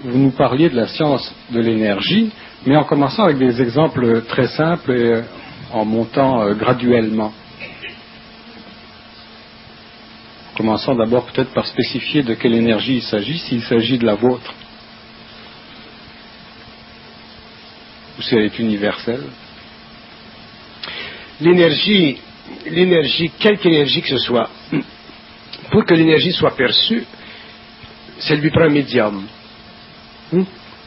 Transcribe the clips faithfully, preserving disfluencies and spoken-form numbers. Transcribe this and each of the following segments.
vous nous parliez de la science de l'énergie, mais en commençant avec des exemples très simples et en montant euh, graduellement. Commençons d'abord peut-être par spécifier de quelle énergie il s'agit, s'il s'agit de la vôtre, ou si elle est universelle. L'énergie, l'énergie, quelque énergie que ce soit, pour que l'énergie soit perçue, ça lui prend un médium. Hmm?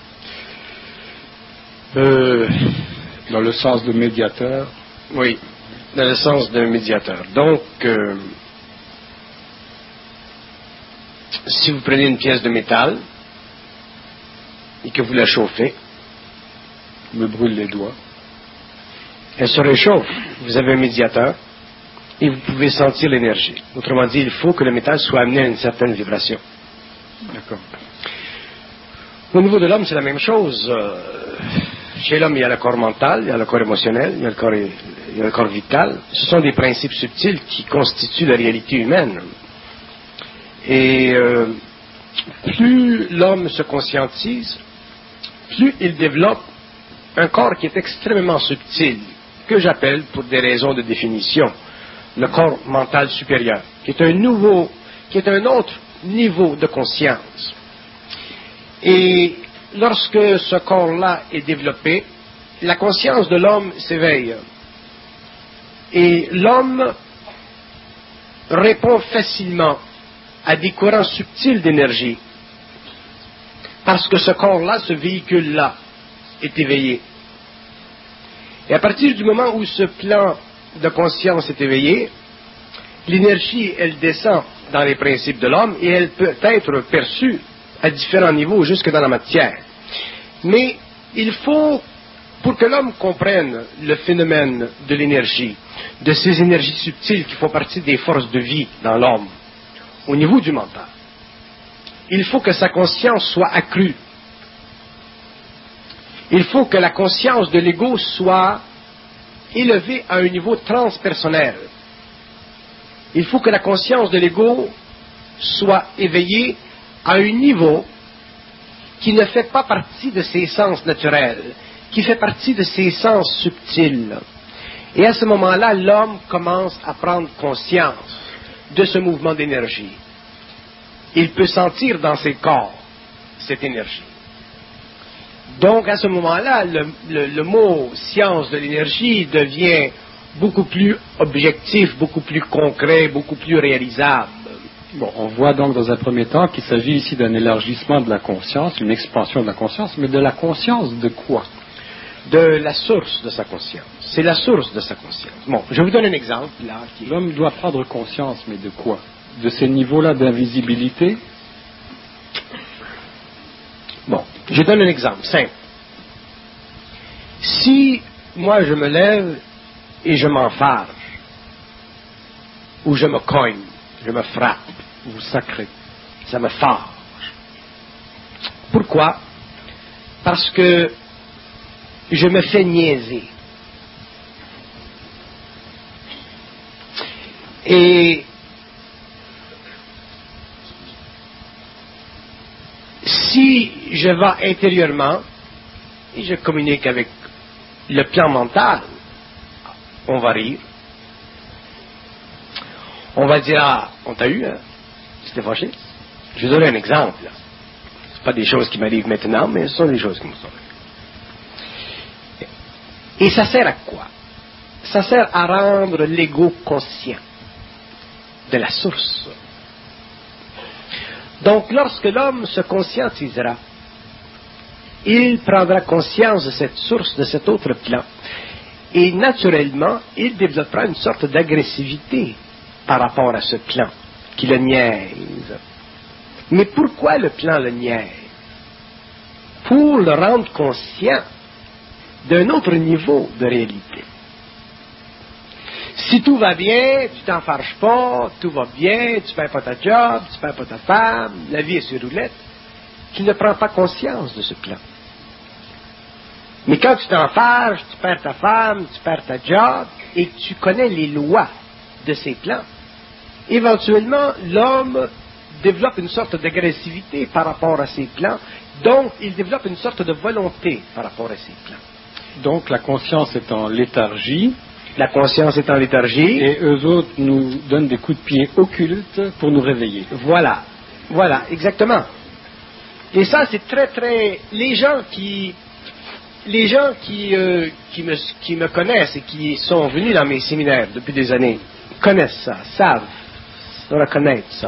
Euh, Dans le sens de médiateur. Oui, dans le sens d'un médiateur. Donc, euh, si vous prenez une pièce de métal et que vous la chauffez, Je me brûle les doigts. elle se réchauffe. Vous avez un médiateur et vous pouvez sentir l'énergie. Autrement dit, il faut que le métal soit amené à une certaine vibration. D'accord. Au niveau de l'homme, c'est la même chose. Euh, chez l'homme, il y a le corps mental, il y a le corps émotionnel, il y a le corps, il y a le corps vital. Ce sont des principes subtils qui constituent la réalité humaine. Et euh, plus l'homme se conscientise, plus il développe un corps qui est extrêmement subtil, que j'appelle, pour des raisons de définition, le corps mental supérieur, qui est un nouveau, qui est un autre niveau de conscience. Et lorsque ce corps-là est développé, la conscience de l'homme s'éveille. Et l'homme répond facilement à des courants subtils d'énergie, parce que ce corps-là, ce véhicule-là, est éveillé. Et à partir du moment où ce plan de conscience est éveillé, l'énergie, elle descend dans les principes de l'homme et elle peut être perçue à différents niveaux, jusque dans la matière. Mais il faut, pour que l'homme comprenne le phénomène de l'énergie, de ces énergies subtiles qui font partie des forces de vie dans l'homme, au niveau du mental, il faut que sa conscience soit accrue. Il faut que la conscience de l'ego soit élevée à un niveau transpersonnel. Il faut que la conscience de l'ego soit éveillée à un niveau qui ne fait pas partie de ses sens naturels, qui fait partie de ses sens subtils. Et à ce moment-là, l'homme commence à prendre conscience de ce mouvement d'énergie. Il peut sentir dans ses corps cette énergie. Donc, à ce moment-là, le, le, le mot « science de l'énergie » devient beaucoup plus objectif, beaucoup plus concret, beaucoup plus réalisable. Bon, on voit donc dans un premier temps qu'il s'agit ici d'un élargissement de la conscience, une expansion de la conscience, mais de la conscience de quoi? De la source de sa conscience. C'est la source de sa conscience. Bon, je vous donne un exemple, là. Qui... L'homme doit prendre conscience, mais de quoi? De ces niveaux-là d'invisibilité? Bon, je donne un exemple simple. Si moi je me lève et je m'enfarge, ou je me cogne, je me frappe, Vous sacrez. ça me fâche. Pourquoi? Parce que je me fais niaiser. Et si je vais intérieurement et je communique avec le plan mental, on va rire. On va dire, ah, on t'a eu, hein? C'était fâché. Je vais donner un exemple. Ce ne sont pas des choses qui m'arrivent maintenant, mais ce sont des choses qui me sont arrivées. Et ça sert à quoi? Ça sert à rendre l'ego conscient de la source. Donc, lorsque l'homme se conscientisera, il prendra conscience de cette source, de cet autre plan. Et naturellement, il développera une sorte d'agressivité par rapport à ce plan qui le niaise. Mais pourquoi le plan le niaise? Pour le rendre conscient d'un autre niveau de réalité. Si tout va bien, tu t'en fâches pas, tout va bien, tu perds pas ta job, tu perds pas ta femme, la vie est sur roulette, tu ne prends pas conscience de ce plan. Mais quand tu t'en fâches, tu perds ta femme, tu perds ta job, et que tu connais les lois de ces plans, éventuellement, l'homme développe une sorte d'agressivité par rapport à ces plans, donc il développe une sorte de volonté par rapport à ces plans. Donc la conscience est en léthargie. La conscience est en léthargie. Et eux autres nous donnent des coups de pied occultes pour nous réveiller. Voilà, voilà, exactement. Et ça, c'est très, très... Les gens qui, les gens qui, euh, qui, me, qui me connaissent et qui sont venus dans mes séminaires depuis des années connaissent ça, savent, reconnaissent ça.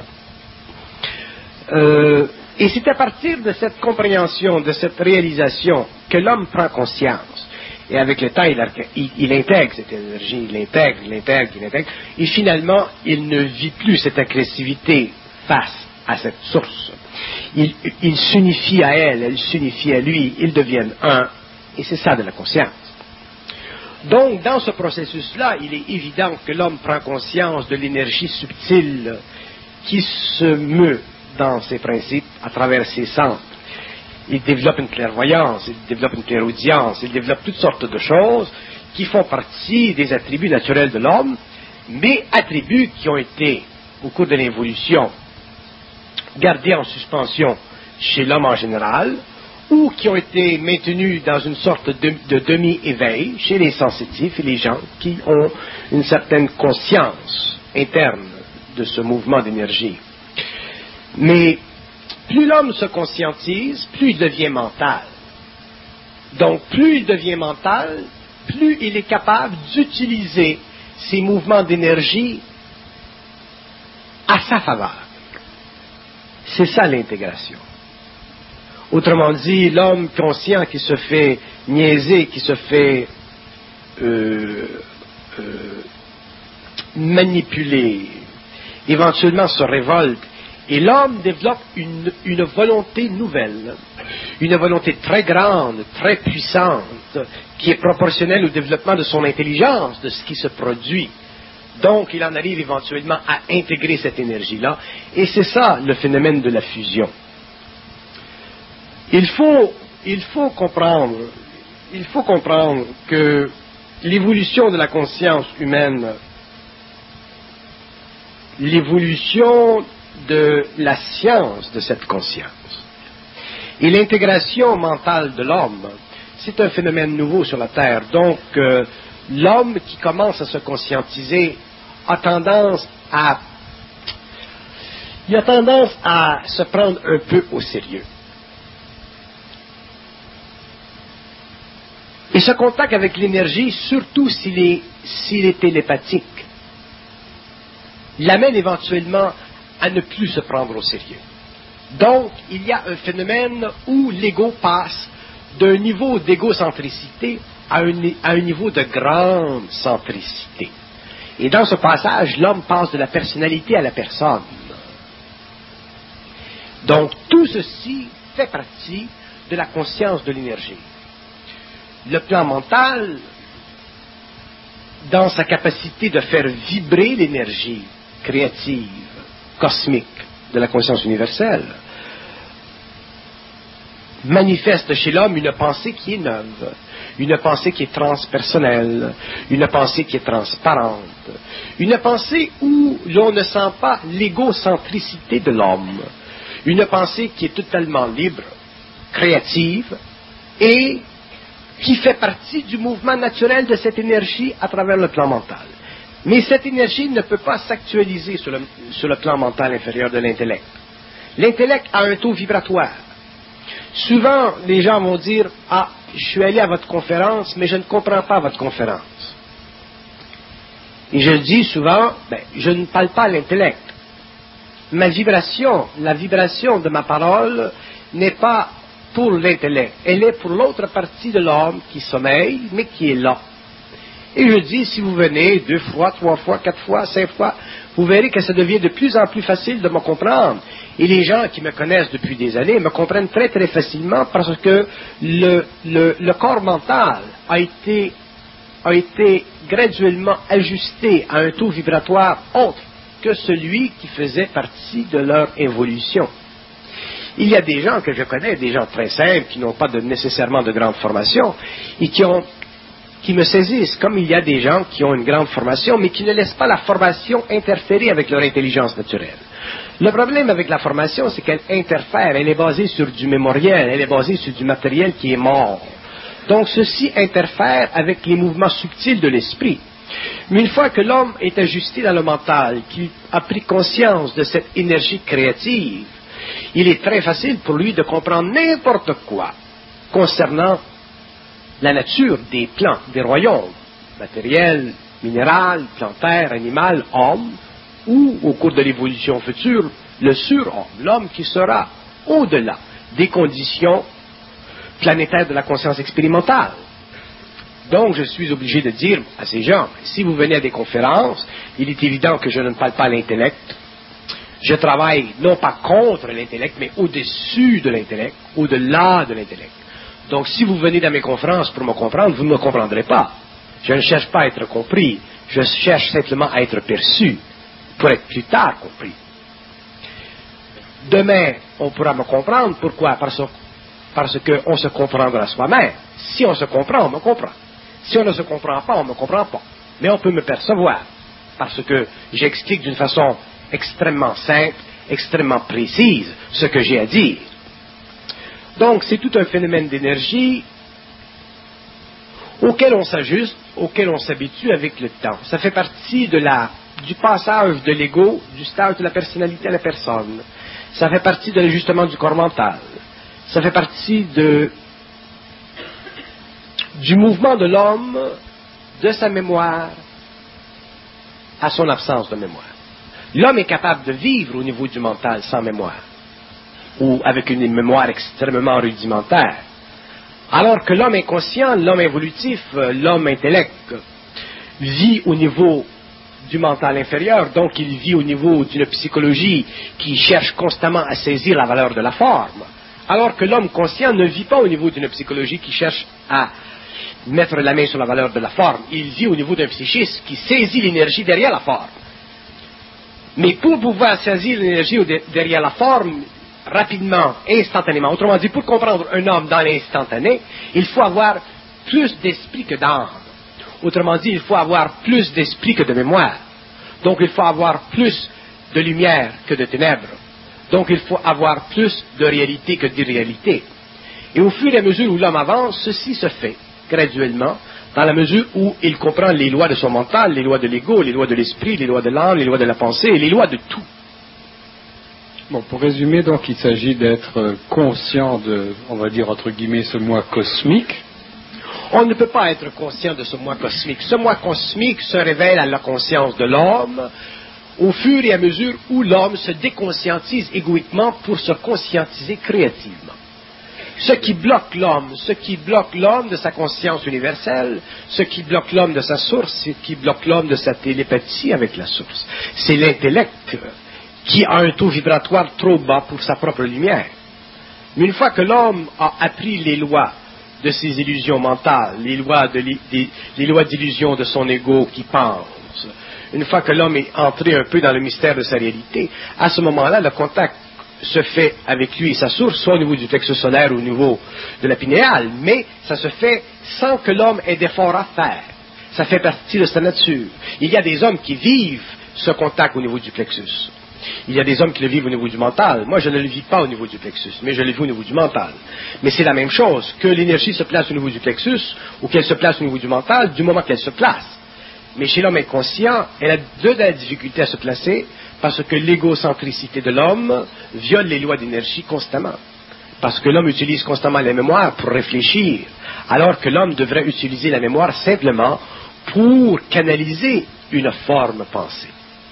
Euh, et c'est à partir de cette compréhension, de cette réalisation, que l'homme prend conscience. Et avec le temps, il, il, il intègre cette énergie, il l'intègre, il l'intègre, il l'intègre. Et finalement, il ne vit plus cette agressivité face à cette source. Il, il s'unifie à elle, elle s'unifie à lui, ils deviennent un. Et c'est ça de la conscience. Donc, dans ce processus-là, il est évident que l'homme prend conscience de l'énergie subtile qui se meut dans ses principes à travers ses sens. Il développe une clairvoyance, il développe une clairaudience, il développe toutes sortes de choses qui font partie des attributs naturels de l'homme, mais attributs qui ont été, au cours de l'évolution, gardés en suspension chez l'homme en général, ou qui ont été maintenus dans une sorte de, de demi-éveil chez les sensitifs et les gens qui ont une certaine conscience interne de ce mouvement d'énergie. Mais plus l'homme se conscientise, plus il devient mental. Donc, plus il devient mental, plus il est capable d'utiliser ces mouvements d'énergie à sa faveur. C'est ça l'intégration. Autrement dit, l'homme conscient qui se fait niaiser, qui se fait euh, euh, manipuler, éventuellement se révolte, et l'homme développe une, une volonté nouvelle, une volonté très grande, très puissante, qui est proportionnelle au développement de son intelligence, de ce qui se produit. Donc, il en arrive éventuellement à intégrer cette énergie-là, et c'est ça le phénomène de la fusion. Il faut, il faut comprendre, il faut comprendre que l'évolution de la conscience humaine, l'évolution de la science de cette conscience et l'intégration mentale de l'homme, c'est un phénomène nouveau sur la Terre. Donc, euh, l'homme qui commence à se conscientiser a tendance à, il a tendance à se prendre un peu au sérieux. Et ce contact avec l'énergie, surtout s'il est, s'il est télépathique, l'amène éventuellement à ne plus se prendre au sérieux. Donc, il y a un phénomène où l'ego passe d'un niveau d'égocentricité à un, à un niveau de grande centricité. Et dans ce passage, l'homme passe de la personnalité à la personne. Donc, tout ceci fait partie de la conscience de l'énergie. Le plan mental, dans sa capacité de faire vibrer l'énergie créative, cosmique, de la conscience universelle, manifeste chez l'homme une pensée qui est neuve, une pensée qui est transpersonnelle, une pensée qui est transparente, une pensée où l'on ne sent pas l'égocentricité de l'homme, une pensée qui est totalement libre, créative et qui fait partie du mouvement naturel de cette énergie à travers le plan mental. Mais cette énergie ne peut pas s'actualiser sur le, sur le plan mental inférieur de l'intellect. L'intellect a un taux vibratoire. Souvent, les gens vont dire « Ah, je suis allé à votre conférence, mais je ne comprends pas votre conférence. » Et je dis souvent ben, « Je ne parle pas à l'intellect. Ma vibration, la vibration de ma parole n'est pas pour l'intellect. Elle est pour l'autre partie de l'homme qui sommeille, mais qui est là. » Et je dis, si vous venez deux fois, trois fois, quatre fois, cinq fois, vous verrez que ça devient de plus en plus facile de me comprendre. Et les gens qui me connaissent depuis des années me comprennent très très facilement parce que le, le, le corps mental a été, a été graduellement ajusté à un taux vibratoire autre que celui qui faisait partie de leur évolution. Il y a des gens que je connais, des gens très simples, qui n'ont pas de, nécessairement de grande formation, et qui ont qui me saisissent, comme il y a des gens qui ont une grande formation, mais qui ne laissent pas la formation interférer avec leur intelligence naturelle. Le problème avec la formation, c'est qu'elle interfère, elle est basée sur du mémoriel, elle est basée sur du matériel qui est mort. Donc ceci interfère avec les mouvements subtils de l'esprit. Mais une fois que l'homme est ajusté dans le mental, qu'il a pris conscience de cette énergie créative, il est très facile pour lui de comprendre n'importe quoi concernant la nature des plans, des royaumes, matériel, minéral, plantaire, animal, homme, ou au cours de l'évolution future, le surhomme, l'homme qui sera au-delà des conditions planétaires de la conscience expérimentale. Donc, je suis obligé de dire à ces gens, si vous venez à des conférences, il est évident que je ne parle pas l'intellect. Je travaille non pas contre l'intellect, mais au-dessus de l'intellect, au-delà de l'intellect. Donc, si vous venez dans mes conférences pour me comprendre, vous ne me comprendrez pas. Je ne cherche pas à être compris, je cherche simplement à être perçu, pour être plus tard compris. Demain, on pourra me comprendre. Pourquoi? Parce, parce qu'on se comprendra soi-même. Si on se comprend, on me comprend. Si on ne se comprend pas, on ne me comprend pas. Mais on peut me percevoir, parce que j'explique d'une façon extrêmement simple, extrêmement précise, ce que j'ai à dire. Donc, c'est tout un phénomène d'énergie auquel on s'ajuste, auquel on s'habitue avec le temps. Ça fait partie de la, du passage de l'ego, du stage de la personnalité à la personne. Ça fait partie de l'ajustement du corps mental. Ça fait partie de, du mouvement de l'homme, de sa mémoire, à son absence de mémoire. L'homme est capable de vivre au niveau du mental sans mémoire, ou avec une mémoire extrêmement rudimentaire. Alors que l'homme inconscient, l'homme évolutif, l'homme intellect, vit au niveau du mental inférieur, donc il vit au niveau d'une psychologie qui cherche constamment à saisir la valeur de la forme, alors que l'homme conscient ne vit pas au niveau d'une psychologie qui cherche à mettre la main sur la valeur de la forme, il vit au niveau d'un psychisme qui saisit l'énergie derrière la forme. Mais pour pouvoir saisir l'énergie derrière la forme, rapidement, instantanément, autrement dit, pour comprendre un homme dans l'instantané, il faut avoir plus d'esprit que d'âme. Autrement dit, il faut avoir plus d'esprit que de mémoire. Donc, il faut avoir plus de lumière que de ténèbres. Donc, il faut avoir plus de réalité que d'irréalité. Et au fur et à mesure où l'homme avance, ceci se fait graduellement, dans la mesure où il comprend les lois de son mental, les lois de l'ego, les lois de l'esprit, les lois de l'âme, les lois de la pensée, et les lois de tout. Bon, pour résumer, donc, il s'agit d'être conscient de, on va dire, entre guillemets, ce moi cosmique. On ne peut pas être conscient de ce moi cosmique. Ce moi cosmique se révèle à la conscience de l'homme au fur et à mesure où l'homme se déconscientise égoïquement pour se conscientiser créativement. Ce qui bloque l'homme, ce qui bloque l'homme de sa conscience universelle, ce qui bloque l'homme de sa source, ce qui bloque l'homme de sa télépathie avec la source, c'est l'intellect qui a un taux vibratoire trop bas pour sa propre lumière. Mais une fois que l'homme a appris les lois de ses illusions mentales, les lois, de, les, les lois d'illusion de son ego qui pense, une fois que l'homme est entré un peu dans le mystère de sa réalité, à ce moment-là, le contact se fait avec lui et sa source, soit au niveau du plexus solaire ou au niveau de la pinéale, mais ça se fait sans que l'homme ait d'efforts à faire. Ça fait partie de sa nature. Il y a des hommes qui vivent ce contact au niveau du plexus. Il y a des hommes qui le vivent au niveau du mental. Moi, je ne le vis pas au niveau du plexus, mais je le vis au niveau du mental. Mais c'est la même chose, que l'énergie se place au niveau du plexus ou qu'elle se place au niveau du mental du moment qu'elle se place. Mais chez l'homme inconscient, elle a de la difficulté à se placer parce que l'égocentricité de l'homme viole les lois d'énergie constamment. Parce que l'homme utilise constamment la mémoire pour réfléchir, alors que l'homme devrait utiliser la mémoire simplement pour canaliser une forme pensée.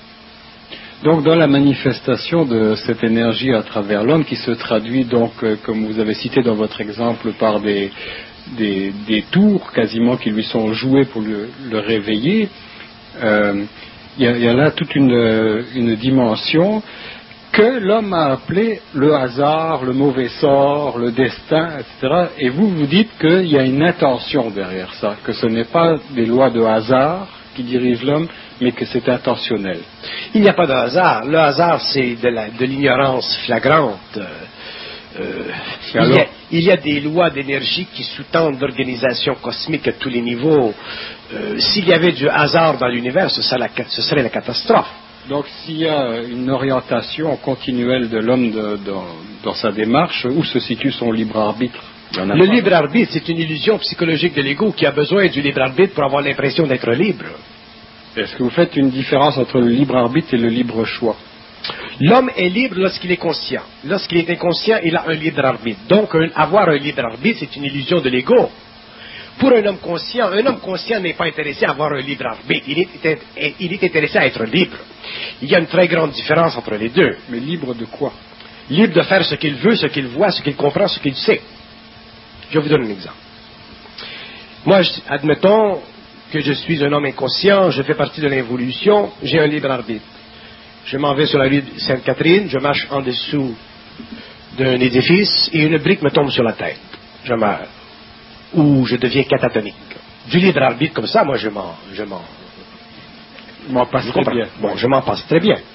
Donc, dans la manifestation de cette énergie à travers l'homme, qui se traduit donc, euh, comme vous avez cité dans votre exemple, par des, des, des tours quasiment qui lui sont joués pour le, le réveiller, euh, il y, y a là toute une, une dimension que l'homme a appelée le hasard, le mauvais sort, le destin, et cetera. Et vous, vous dites qu'il y a une intention derrière ça, que ce n'est pas des lois de hasard qui dirigent l'homme, mais que c'est intentionnel. Il n'y a pas de hasard. Le hasard, c'est de, la, de l'ignorance flagrante. Euh, il, y a, il y a des lois d'énergie qui sous-tendent l'organisation cosmique à tous les niveaux. Euh, s'il y avait du hasard dans l'univers, ce serait la, ce serait la catastrophe. Donc s'il y a une orientation continuelle de l'homme de, dans, dans sa démarche, où se situe son libre arbitre? Le libre arbitre, c'est une illusion psychologique de l'ego qui a besoin du libre arbitre pour avoir l'impression d'être libre. Est-ce que vous faites une différence entre le libre arbitre et le libre choix? L'homme est libre lorsqu'il est conscient. Lorsqu'il est inconscient, il a un libre arbitre. Donc, un, avoir un libre arbitre, c'est une illusion de l'ego. Pour un homme conscient, un homme conscient n'est pas intéressé à avoir un libre arbitre. Il est, il est intéressé à être libre. Il y a une très grande différence entre les deux. Mais libre de quoi? Libre de faire ce qu'il veut, ce qu'il voit, ce qu'il comprend, ce qu'il sait. Je vous donne un exemple. Moi, admettons que je suis un homme inconscient, je fais partie de l'évolution, j'ai un libre arbitre. Je m'en vais sur la rue Sainte-Catherine, je marche en dessous d'un édifice et une brique me tombe sur la tête. Je meurs. Ou je deviens catatonique. Du libre arbitre comme ça, moi je m'en... Je m'en, je m'en passe très bien. Bon, je m'en passe très bien.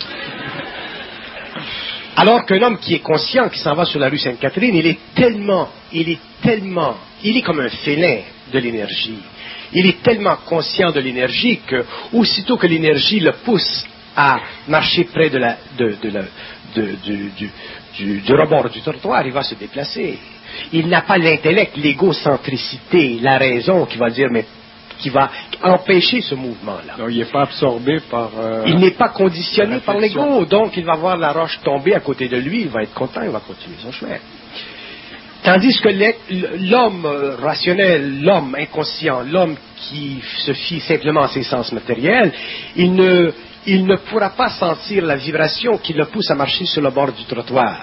Alors qu'un homme qui est conscient, qui s'en va sur la rue Sainte-Catherine, il est tellement, il est tellement, il est comme un félin de l'énergie. Il est tellement conscient de l'énergie que, aussitôt que l'énergie le pousse à marcher près de la, de, de la, de, du, du, du, du rebord du trottoir, il va se déplacer. Il n'a pas l'intellect, l'égocentricité, la raison qui va dire, mais qui va empêcher ce mouvement-là. Donc, il n'est pas absorbé par... Euh, il n'est pas conditionné par l'ego, donc il va voir la roche tomber à côté de lui, il va être content, il va continuer son chemin. Tandis que l'homme rationnel, l'homme inconscient, l'homme qui se fie simplement à ses sens matériels, il ne, il ne pourra pas sentir la vibration qui le pousse à marcher sur le bord du trottoir.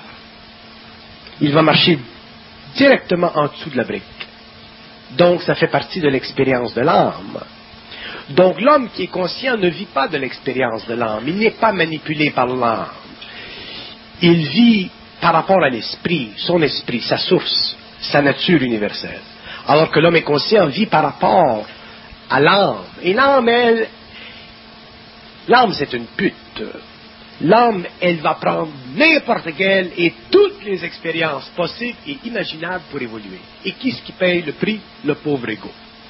Il va marcher directement en dessous de la brique. Donc, ça fait partie de l'expérience de l'âme. Donc, l'homme qui est conscient ne vit pas de l'expérience de l'âme. Il n'est pas manipulé par l'âme. Il vit par rapport à l'esprit, son esprit, sa source, sa nature universelle. Alors que l'homme inconscient vit par rapport à l'âme. Et l'âme, elle, l'âme, c'est une pute. L'âme, elle va prendre n'importe quelle et toutes les expériences possibles et imaginables pour évoluer. Et qui est-ce qui paye le prix? Le pauvre ego.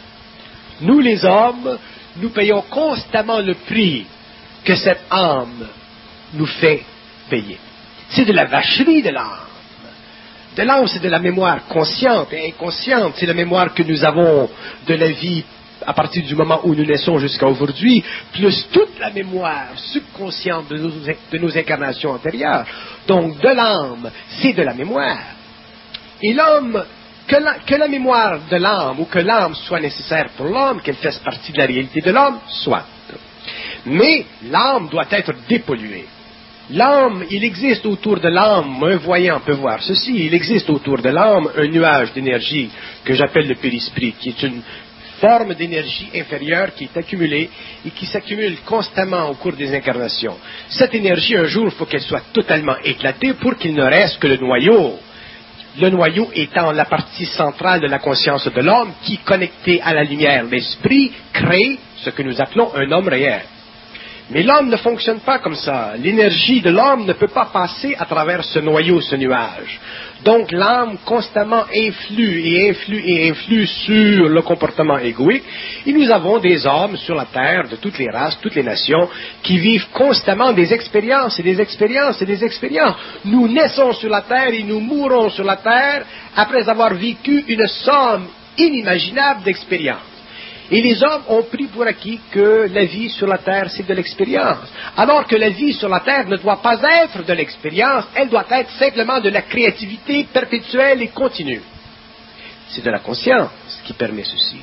Nous, les hommes, nous payons constamment le prix que cette âme nous fait payer. C'est de la vacherie de l'âme. De l'âme, c'est de la mémoire consciente et inconsciente. C'est la mémoire que nous avons de la vie à partir du moment où nous naissons jusqu'à aujourd'hui, plus toute la mémoire subconsciente de nos, de nos incarnations antérieures. Donc, de l'âme, c'est de la mémoire. Et l'homme, que la, que la mémoire de l'âme, ou que l'âme soit nécessaire pour l'homme, qu'elle fasse partie de la réalité de l'homme, soit. Mais l'âme doit être dépolluée. L'âme, il existe autour de l'âme, un voyant peut voir ceci, il existe autour de l'âme un nuage d'énergie que j'appelle le périsprit, qui est une forme d'énergie inférieure qui est accumulée et qui s'accumule constamment au cours des incarnations. Cette énergie, un jour, il faut qu'elle soit totalement éclatée pour qu'il ne reste que le noyau. Le noyau étant la partie centrale de la conscience de l'homme qui, connectée à la lumière, l'esprit, crée ce que nous appelons un homme réel. Mais l'homme ne fonctionne pas comme ça. L'énergie de l'homme ne peut pas passer à travers ce noyau, ce nuage. Donc l'âme constamment influe et influe et influe sur le comportement égoïque. Et nous avons des hommes sur la terre, de toutes les races, toutes les nations, qui vivent constamment des expériences et des expériences et des expériences. Nous naissons sur la terre et nous mourons sur la terre après avoir vécu une somme inimaginable d'expériences. Et les hommes ont pris pour acquis que la vie sur la terre, c'est de l'expérience. Alors que la vie sur la terre ne doit pas être de l'expérience, elle doit être simplement de la créativité perpétuelle et continue. C'est de la conscience qui permet ceci.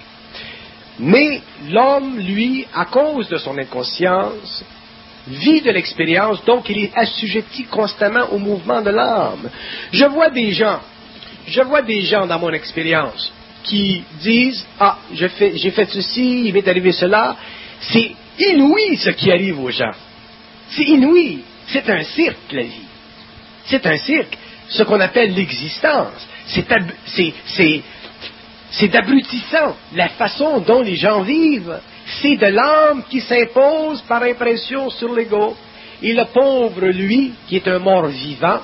Mais l'homme, lui, à cause de son inconscience, vit de l'expérience, donc il est assujetti constamment au mouvement de l'âme. Je vois des gens, je vois des gens dans mon expérience, qui disent « Ah, j'ai fait, j'ai fait ceci, il m'est arrivé cela ». C'est inouï ce qui arrive aux gens. C'est inouï. C'est un cirque, la vie. C'est un cirque. Ce qu'on appelle l'existence. C'est, ab- c'est, c'est, c'est abrutissant. La façon dont les gens vivent, c'est de l'âme qui s'impose par impression sur l'ego. Et le pauvre, lui, qui est un mort vivant,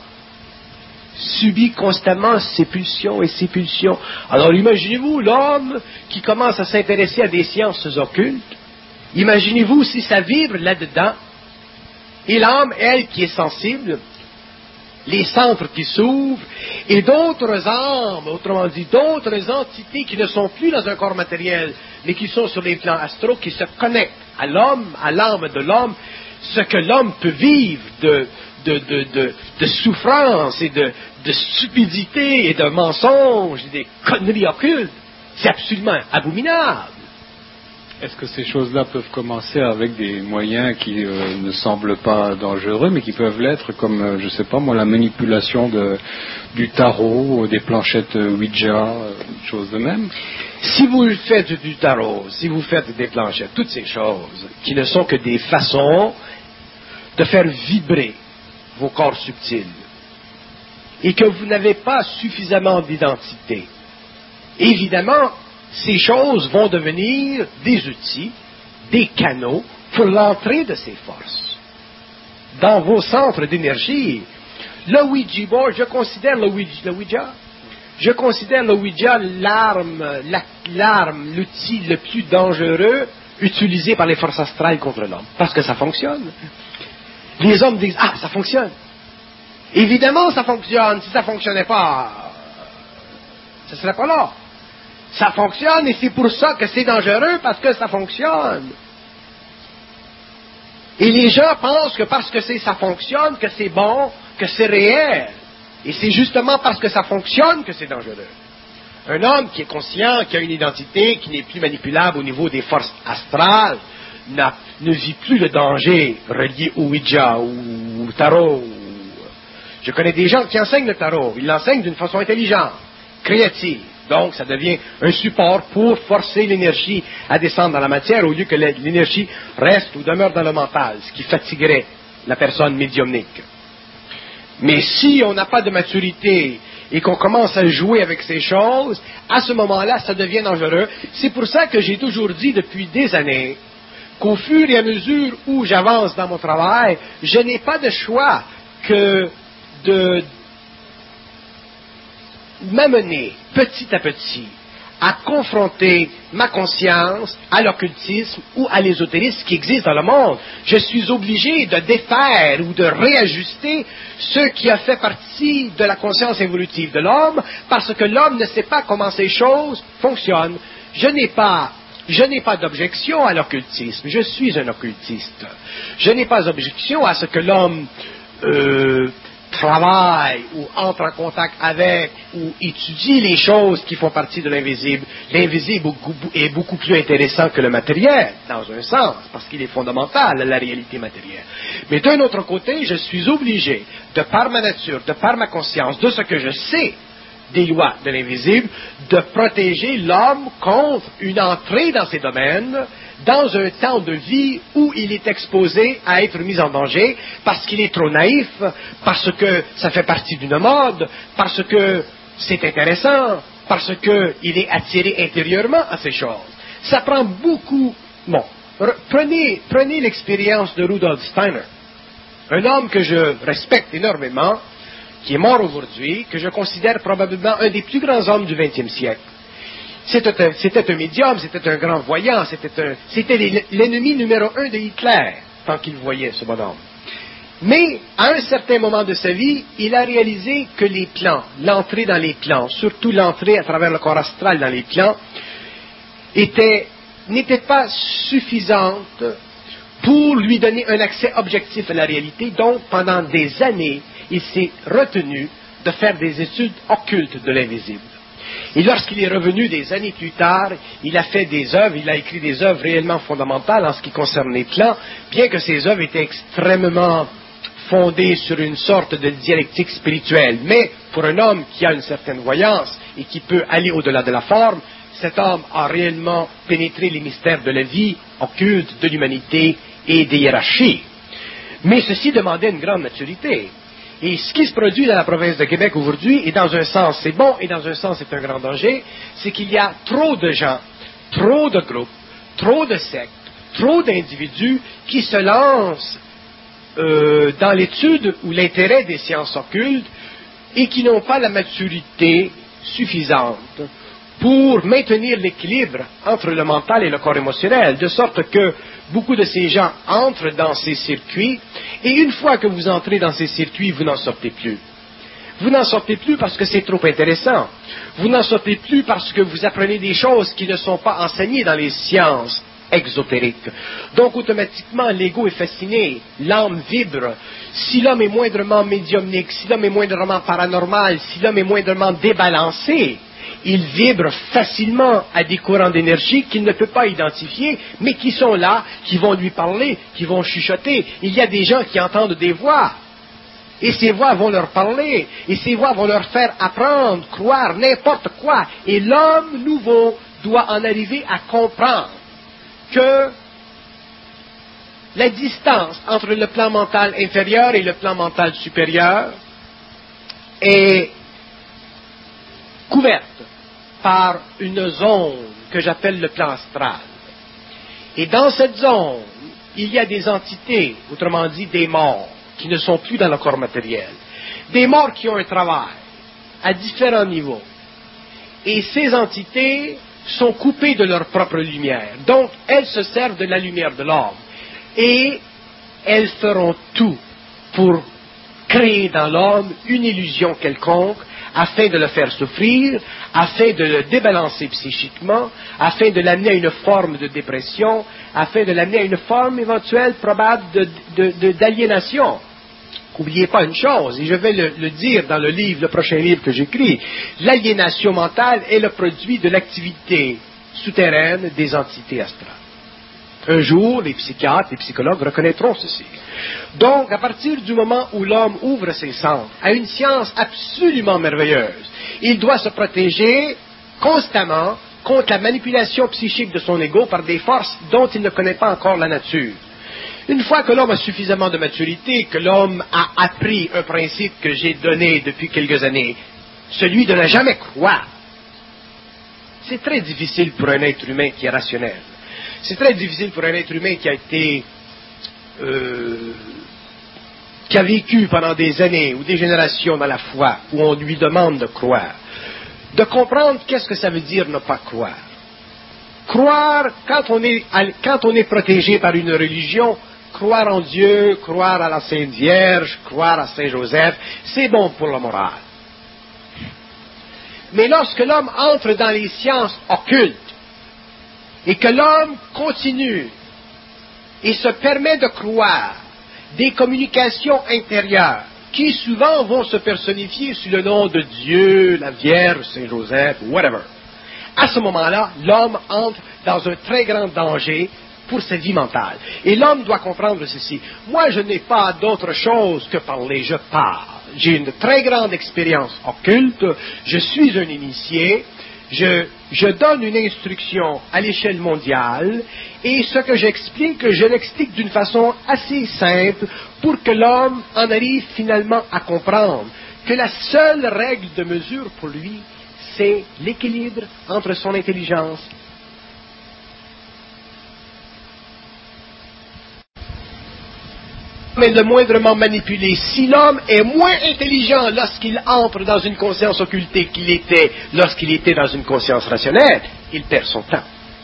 subit constamment ces pulsions et ces pulsions. Alors imaginez-vous l'homme qui commence à s'intéresser à des sciences occultes. Imaginez-vous si ça vibre là-dedans. et l'âme, elle, qui est sensible, les centres qui s'ouvrent, et d'autres âmes, autrement dit, d'autres entités qui ne sont plus dans un corps matériel, mais qui sont sur les plans astraux, qui se connectent à l'homme, à l'âme de l'homme, ce que l'homme peut vivre de, de, de, de, de souffrance et de, de stupidité et de mensonges et des conneries occultes, c'est absolument abominable. Est-ce que ces choses-là peuvent commencer avec des moyens qui euh, ne semblent pas dangereux, mais qui peuvent l'être, comme, euh, je ne sais pas moi, la manipulation de, du tarot, des planchettes Ouija, euh, choses de même? Si vous faites du tarot, si vous faites des planchettes, toutes ces choses qui ne sont que des façons de faire vibrer vos corps subtils, et que vous n'avez pas suffisamment d'identité, évidemment, ces choses vont devenir des outils, des canaux pour l'entrée de ces forces dans vos centres d'énergie. Le Ouija board, je considère le Ouija, le Ouija je considère le Ouija l'arme, la, l'arme, l'outil le plus dangereux utilisé par les forces astrales contre l'homme, parce que ça fonctionne. Les hommes disent, ah, ça fonctionne. Évidemment, ça fonctionne. Si ça ne fonctionnait pas, ça ne serait pas là. Ça fonctionne et c'est pour ça que c'est dangereux, parce que ça fonctionne. Et les gens pensent que parce que c'est, ça fonctionne, que c'est bon, que c'est réel. Et c'est justement parce que ça fonctionne que c'est dangereux. Un homme qui est conscient, qui a une identité, qui n'est plus manipulable au niveau des forces astrales, n'a, ne vit plus le danger relié au Ouija ou au tarot. Je connais des gens qui enseignent le tarot. Ils l'enseignent d'une façon intelligente, créative. Donc, ça devient un support pour forcer l'énergie à descendre dans la matière au lieu que l'énergie reste ou demeure dans le mental, ce qui fatiguerait la personne médiumnique. Mais si on n'a pas de maturité et qu'on commence à jouer avec ces choses, à ce moment-là, ça devient dangereux. C'est pour ça que j'ai toujours dit depuis des années qu'au fur et à mesure où j'avance dans mon travail, je n'ai pas de choix que de m'amener petit à petit à confronter ma conscience à l'occultisme ou à l'ésotérisme qui existe dans le monde. Je suis obligé de défaire ou de réajuster ce qui a fait partie de la conscience évolutive de l'homme, parce que l'homme ne sait pas comment ces choses fonctionnent. Je n'ai pas Je n'ai pas d'objection à l'occultisme. Je suis un occultiste. Je n'ai pas d'objection à ce que l'homme euh, travaille ou entre en contact avec ou étudie les choses qui font partie de l'invisible. L'invisible est beaucoup plus intéressant que le matériel, dans un sens, parce qu'il est fondamental à la réalité matérielle. Mais d'un autre côté, je suis obligé, de par ma nature, de par ma conscience, de ce que je sais des lois de l'invisible, de protéger l'homme contre une entrée dans ces domaines, dans un temps de vie où il est exposé à être mis en danger, parce qu'il est trop naïf, parce que ça fait partie d'une mode, parce que c'est intéressant, parce qu'il est attiré intérieurement à ces choses. Ça prend beaucoup... Bon, prenez, prenez l'expérience de Rudolf Steiner, un homme que je respecte énormément, qui est mort aujourd'hui, que je considère probablement un des plus grands hommes du vingtième siècle. C'était un, c'était un médium, c'était un grand voyant, c'était, un, c'était l'ennemi numéro un de Hitler, tant qu'il voyait ce bonhomme. Mais, à un certain moment de sa vie, il a réalisé que les plans, l'entrée dans les plans, surtout l'entrée à travers le corps astral dans les plans, était, n'était pas suffisante pour lui donner un accès objectif à la réalité. Donc, pendant des années, il s'est retenu de faire des études occultes de l'invisible. Et lorsqu'il est revenu des années plus tard, il a fait des œuvres, il a écrit des œuvres réellement fondamentales en ce qui concerne les plans, bien que ces œuvres étaient extrêmement fondées sur une sorte de dialectique spirituelle. Mais pour un homme qui a une certaine voyance et qui peut aller au-delà de la forme, cet homme a réellement pénétré les mystères de la vie occulte, de l'humanité et des hiérarchies. Mais ceci demandait une grande maturité. Et ce qui se produit dans la province de Québec aujourd'hui, et dans un sens c'est bon, et dans un sens c'est un grand danger, c'est qu'il y a trop de gens, trop de groupes, trop de sectes, trop d'individus qui se lancent euh, dans l'étude ou l'intérêt des sciences occultes et qui n'ont pas la maturité suffisante pour maintenir l'équilibre entre le mental et le corps émotionnel, de sorte que beaucoup de ces gens entrent dans ces circuits, et une fois que vous entrez dans ces circuits, vous n'en sortez plus. Vous n'en sortez plus parce que c'est trop intéressant. Vous n'en sortez plus parce que vous apprenez des choses qui ne sont pas enseignées dans les sciences exotériques. Donc, automatiquement, l'ego est fasciné, l'âme vibre. Si l'homme est moindrement médiumnique, si l'homme est moindrement paranormal, si l'homme est moindrement débalancé, il vibre facilement à des courants d'énergie qu'il ne peut pas identifier, mais qui sont là, qui vont lui parler, qui vont chuchoter. Il y a des gens qui entendent des voix. Et ces voix vont leur parler, et ces voix vont leur faire apprendre, croire n'importe quoi. Et l'homme nouveau doit en arriver à comprendre que la distance entre le plan mental inférieur et le plan mental supérieur est couverte par une zone que j'appelle le plan astral. Et dans cette zone, il y a des entités, autrement dit des morts, qui ne sont plus dans le corps matériel. Des morts qui ont un travail à différents niveaux. Et ces entités sont coupées de leur propre lumière. Donc, elles se servent de la lumière de l'homme. Et elles feront tout pour créer dans l'homme une illusion quelconque afin de le faire souffrir, afin de le débalancer psychiquement, afin de l'amener à une forme de dépression, afin de l'amener à une forme éventuelle probable de, de, de, d'aliénation. N'oubliez pas une chose, et je vais le, le dire dans le livre, le prochain livre que j'écris, l'aliénation mentale est le produit de l'activité souterraine des entités astrales. Un jour, les psychiatres, les psychologues reconnaîtront ceci. Donc, à partir du moment où l'homme ouvre ses sens à une science absolument merveilleuse, il doit se protéger constamment contre la manipulation psychique de son ego par des forces dont il ne connaît pas encore la nature. Une fois que l'homme a suffisamment de maturité, que l'homme a appris un principe que j'ai donné depuis quelques années, celui de ne jamais croire. C'est très difficile pour un être humain qui est rationnel. C'est très difficile pour un être humain qui a été, euh, qui a vécu pendant des années ou des générations dans la foi, où on lui demande de croire, de comprendre qu'est-ce que ça veut dire ne pas croire. Croire, quand on est, quand on est protégé par une religion, croire en Dieu, croire à la Sainte Vierge, croire à Saint Joseph, c'est bon pour la morale. Mais lorsque l'homme entre dans les sciences occultes, et que l'homme continue et se permet de croire des communications intérieures qui souvent vont se personnifier sous le nom de Dieu, la Vierge, Saint Joseph, whatever. À ce moment-là, l'homme entre dans un très grand danger pour sa vie mentale. Et l'homme doit comprendre ceci. Moi, je n'ai pas d'autre chose que parler, je parle. J'ai une très grande expérience occulte, je suis un initié, je, je donne une instruction à l'échelle mondiale, et ce que j'explique, je l'explique d'une façon assez simple pour que l'homme en arrive finalement à comprendre que la seule règle de mesure pour lui, c'est l'équilibre entre son intelligence mais le moindrement manipulé. Si l'homme est moins intelligent lorsqu'il entre dans une conscience occultée qu'il était lorsqu'il était dans une conscience rationnelle, il perd son temps.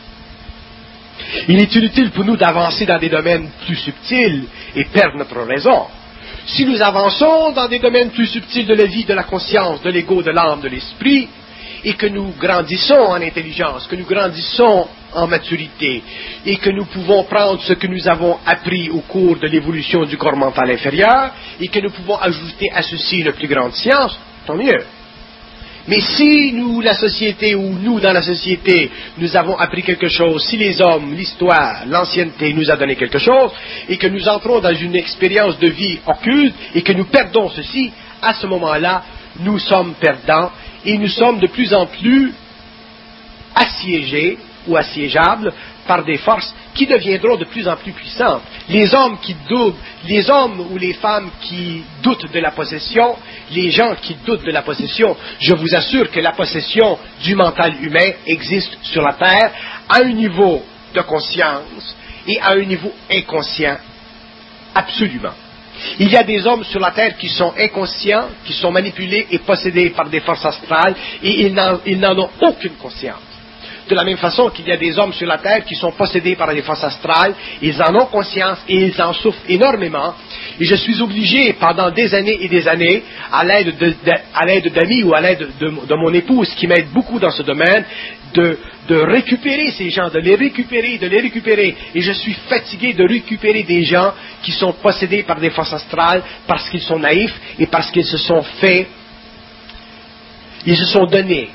Il est inutile pour nous d'avancer dans des domaines plus subtils et perdre notre raison. Si nous avançons dans des domaines plus subtils de la vie, de la conscience, de l'ego, de l'âme, de l'esprit, et que nous grandissons en intelligence, que nous grandissons en maturité, et que nous pouvons prendre ce que nous avons appris au cours de l'évolution du corps mental inférieur, et que nous pouvons ajouter à ceci une plus grande science, tant mieux. Mais si nous, la société, ou nous, dans la société, nous avons appris quelque chose, si les hommes, l'histoire, l'ancienneté nous a donné quelque chose, et que nous entrons dans une expérience de vie occulte, et que nous perdons ceci, à ce moment-là, nous sommes perdants, et nous sommes de plus en plus assiégés ou assiégeables par des forces qui deviendront de plus en plus puissantes. Les hommes qui doutent, les hommes ou les femmes qui doutent de la possession, les gens qui doutent de la possession, je vous assure que la possession du mental humain existe sur la Terre à un niveau de conscience et à un niveau inconscient, absolument. Il y a des hommes sur la Terre qui sont inconscients, qui sont manipulés et possédés par des forces astrales, et ils n'en, ils n'en ont aucune conscience. De la même façon qu'il y a des hommes sur la terre qui sont possédés par des forces astrales, ils en ont conscience et ils en souffrent énormément. Et je suis obligé, pendant des années et des années, à l'aide de, de, à l'aide d'amis ou à l'aide de, de mon épouse qui m'aide beaucoup dans ce domaine, de, de récupérer ces gens, de les récupérer, de les récupérer. Et je suis fatigué de récupérer des gens qui sont possédés par des forces astrales parce qu'ils sont naïfs et parce qu'ils se sont fait, ils se sont donné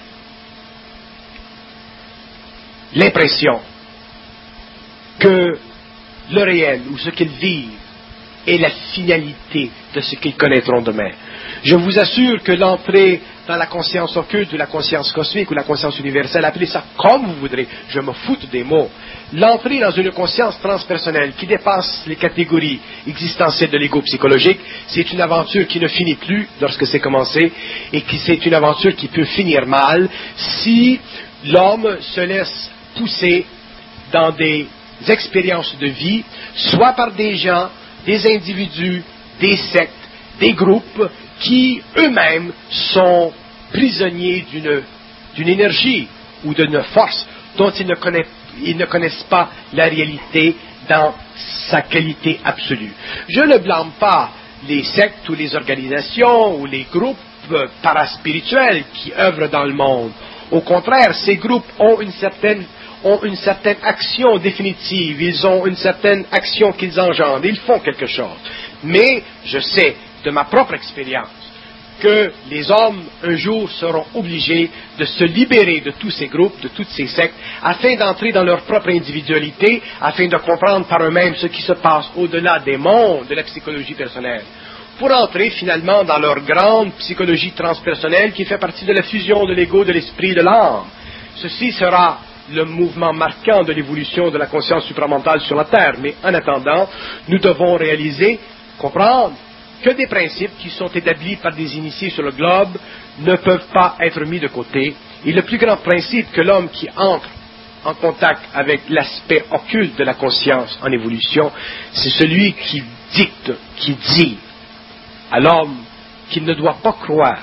l'impression que le réel ou ce qu'ils vivent est la finalité de ce qu'ils connaîtront demain. Je vous assure que l'entrée dans la conscience occulte ou la conscience cosmique ou la conscience universelle, appelez ça comme vous voudrez, je me fous des mots. L'entrée dans une conscience transpersonnelle qui dépasse les catégories existentielles de l'ego psychologique, c'est une aventure qui ne finit plus lorsque c'est commencé et qui c'est une aventure qui peut finir mal si l'homme se laisse pousser dans des expériences de vie, soit par des gens, des individus, des sectes, des groupes qui eux-mêmes sont prisonniers d'une, d'une énergie ou d'une force dont ils ne, connaissent, ils ne connaissent pas la réalité dans sa qualité absolue. Je ne blâme pas les sectes ou les organisations ou les groupes paraspirituels qui œuvrent dans le monde. Au contraire, ces groupes ont une certaine ont une certaine action définitive, ils ont une certaine action qu'ils engendrent, ils font quelque chose. Mais je sais de ma propre expérience que les hommes un jour seront obligés de se libérer de tous ces groupes, de toutes ces sectes, afin d'entrer dans leur propre individualité, afin de comprendre par eux-mêmes ce qui se passe au-delà des mondes de la psychologie personnelle, pour entrer finalement dans leur grande psychologie transpersonnelle qui fait partie de la fusion de l'ego, de l'esprit et de l'âme. Ceci sera le mouvement marquant de l'évolution de la conscience supramentale sur la Terre. Mais en attendant, nous devons réaliser, comprendre, que des principes qui sont établis par des initiés sur le globe ne peuvent pas être mis de côté. Et le plus grand principe que l'homme qui entre en contact avec l'aspect occulte de la conscience en évolution, c'est celui qui dicte, qui dit à l'homme qu'il ne doit pas croire.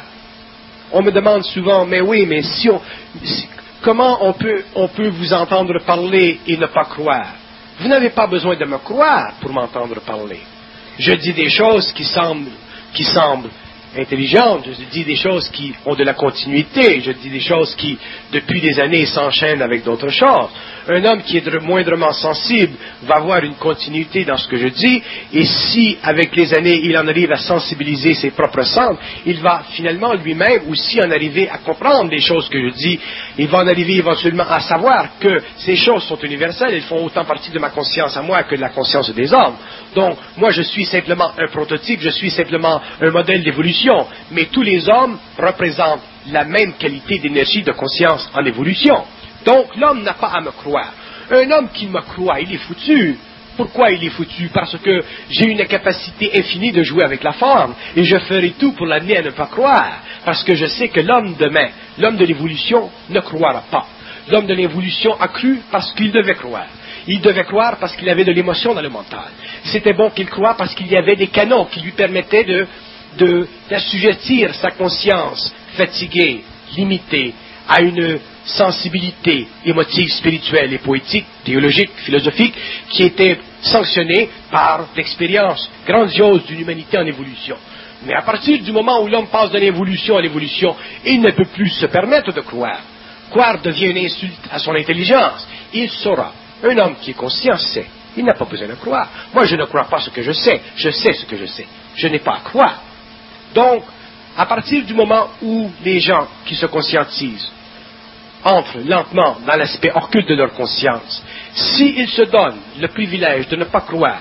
On me demande souvent, mais oui, mais si on... Si, comment on peut, on peut vous entendre parler et ne pas croire? Vous n'avez pas besoin de me croire pour m'entendre parler. Je dis des choses qui semblent, qui semblent intelligentes, je dis des choses qui ont de la continuité, je dis des choses qui, depuis des années, s'enchaînent avec d'autres choses. Un homme qui est moindrement sensible va avoir une continuité dans ce que je dis, et si, avec les années, il en arrive à sensibiliser ses propres centres, il va finalement lui-même aussi en arriver à comprendre les choses que je dis. Il va en arriver éventuellement à savoir que ces choses sont universelles, elles font autant partie de ma conscience à moi que de la conscience des hommes. Donc, moi, je suis simplement un prototype, je suis simplement un modèle d'évolution, mais tous les hommes représentent la même qualité d'énergie de conscience en évolution. Donc, l'homme n'a pas à me croire. Un homme qui me croit, il est foutu. Pourquoi il est foutu? Parce que j'ai une capacité infinie de jouer avec la forme, et je ferai tout pour l'amener à ne pas croire, parce que je sais que l'homme demain, l'homme de l'évolution, ne croira pas. L'homme de l'évolution a cru parce qu'il devait croire. Il devait croire parce qu'il avait de l'émotion dans le mental. C'était bon qu'il croie parce qu'il y avait des canaux qui lui permettaient de, de, d'assujettir sa conscience fatiguée, limitée, à une sensibilité émotive, spirituelle et poétique, théologique, philosophique, qui était sanctionnée par l'expérience grandiose d'une humanité en évolution. Mais à partir du moment où l'homme passe de l'évolution à l'évolution, il ne peut plus se permettre de croire. Croire devient une insulte à son intelligence. Il saura. Un homme qui est conscient sait. Il n'a pas besoin de croire. Moi, je ne crois pas ce que je sais. Je sais ce que je sais. Je n'ai pas à croire. Donc, à partir du moment où les gens qui se conscientisent entrent lentement dans l'aspect occulte de leur conscience, s'ils se donnent le privilège de ne pas croire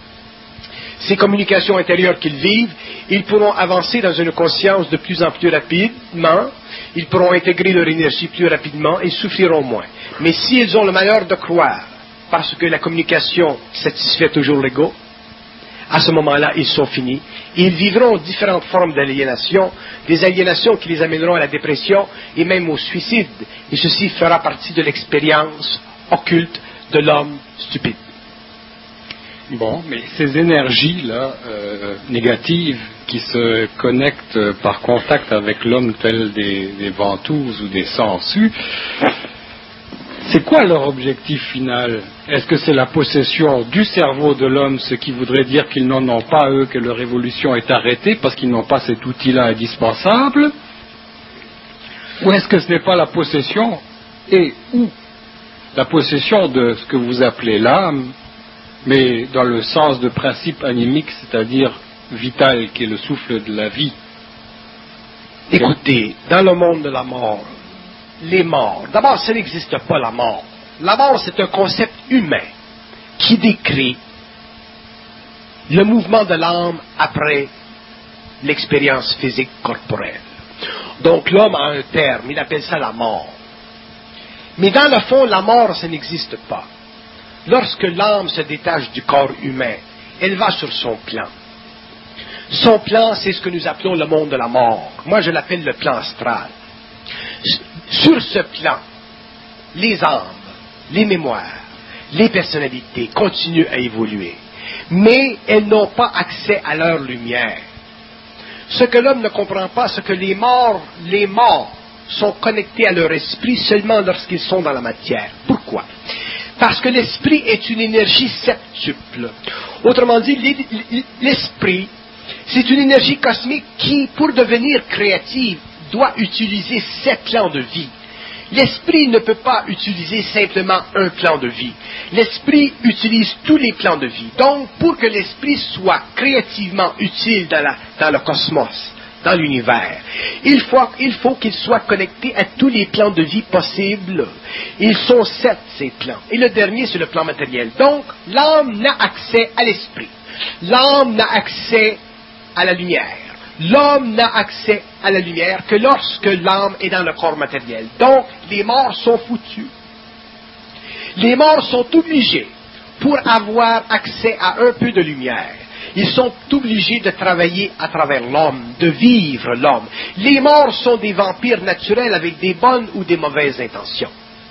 ces communications intérieures qu'ils vivent, ils pourront avancer dans une conscience de plus en plus rapidement, ils pourront intégrer leur énergie plus rapidement et souffriront moins. Mais s'ils ont le malheur de croire, parce que la communication satisfait toujours l'ego, à ce moment-là, ils sont finis. Ils vivront différentes formes d'aliénation, des aliénations qui les amèneront à la dépression et même au suicide. Et ceci fera partie de l'expérience occulte de l'homme stupide. Bon, mais ces énergies-là, euh, négatives, qui se connectent par contact avec l'homme telles des, des ventouses ou des sangsues, C'est quoi leur objectif final? Est-ce que c'est la possession du cerveau de l'homme, ce qui voudrait dire qu'ils n'en ont pas, eux, que leur évolution est arrêtée parce qu'ils n'ont pas cet outil-là indispensable? Ou est-ce que ce n'est pas la possession et ou la possession de ce que vous appelez l'âme, mais dans le sens de principe animique, c'est-à-dire vital, qui est le souffle de la vie? Écoutez, dans le monde de la mort, les morts, d'abord, ça n'existe pas la mort. La mort, c'est un concept humain qui décrit le mouvement de l'âme après l'expérience physique corporelle. Donc l'homme a un terme, il appelle ça la mort. Mais dans le fond, la mort, ça n'existe pas. Lorsque l'âme se détache du corps humain, elle va sur son plan. Son plan, c'est ce que nous appelons le monde de la mort. Moi, je l'appelle le plan astral. Sur ce plan, les âmes, les mémoires, les personnalités continuent à évoluer, mais elles n'ont pas accès à leur lumière. Ce que l'homme ne comprend pas, c'est que les morts, les morts sont connectés à leur esprit seulement lorsqu'ils sont dans la matière. Pourquoi? Parce que l'esprit est une énergie septuple. Autrement dit, l'esprit, c'est une énergie cosmique qui, pour devenir créative, doit utiliser sept plans de vie. L'esprit ne peut pas utiliser simplement un plan de vie. L'esprit utilise tous les plans de vie. Donc, pour que l'esprit soit créativement utile dans, la, dans le cosmos, dans l'univers, il faut, il faut qu'il soit connecté à tous les plans de vie possibles. Ils sont sept, ces plans. Et le dernier, c'est le plan matériel. Donc, l'âme n'a accès à l'esprit. L'âme n'a accès à la lumière. L'homme n'a accès à la lumière que lorsque l'âme est dans le corps matériel. Donc, les morts sont foutus. Les morts sont obligés, pour avoir accès à un peu de lumière, ils sont obligés de travailler à travers l'homme, de vivre l'homme. Les morts sont des vampires naturels avec des bonnes ou des mauvaises intentions.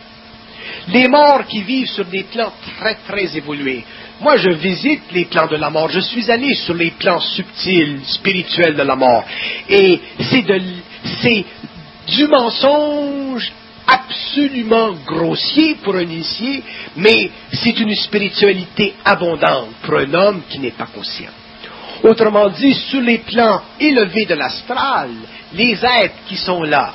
Les morts qui vivent sur des plans très très évolués. Moi, je visite les plans de la mort. Je suis allé sur les plans subtils, spirituels de la mort. Et c'est, de, c'est du mensonge absolument grossier pour un initié, mais c'est une spiritualité abondante pour un homme qui n'est pas conscient. Autrement dit, sur les plans élevés de l'astral, les êtres qui sont là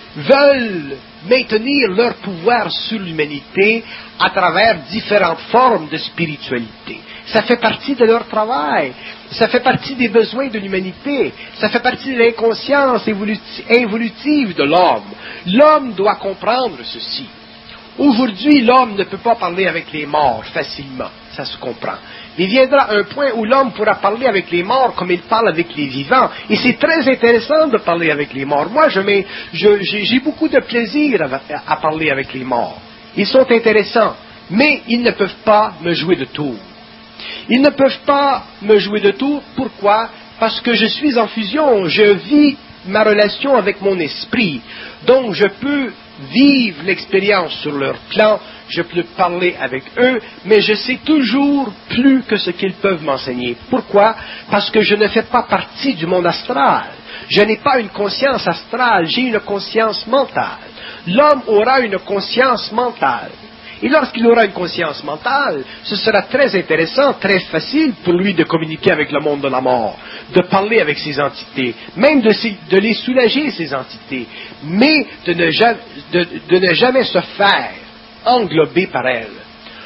veulent maintenir leur pouvoir sur l'humanité à travers différentes formes de spiritualité. Ça fait partie de leur travail, ça fait partie des besoins de l'humanité, ça fait partie de l'inconscience évolutive de l'homme. L'homme doit comprendre ceci. Aujourd'hui, l'homme ne peut pas parler avec les morts facilement, ça se comprend. Il viendra un point où l'homme pourra parler avec les morts comme il parle avec les vivants. Et c'est très intéressant de parler avec les morts. Moi, je mets, je, j'ai, j'ai beaucoup de plaisir à, à parler avec les morts. Ils sont intéressants, mais ils ne peuvent pas me jouer de tour. Ils ne peuvent pas me jouer de tour. Pourquoi? Parce que je suis en fusion. Je vis ma relation avec mon esprit. Donc, je peux vivre l'expérience sur leur plan, je peux parler avec eux, mais je sais toujours plus que ce qu'ils peuvent m'enseigner. Pourquoi? Parce que je ne fais pas partie du monde astral. Je n'ai pas une conscience astrale, j'ai une conscience mentale. L'homme aura une conscience mentale. Et lorsqu'il aura une conscience mentale, ce sera très intéressant, très facile pour lui de communiquer avec le monde de la mort, de parler avec ces entités, même de, de les soulager, ces entités, mais de ne, de, de ne jamais se faire englober par elles.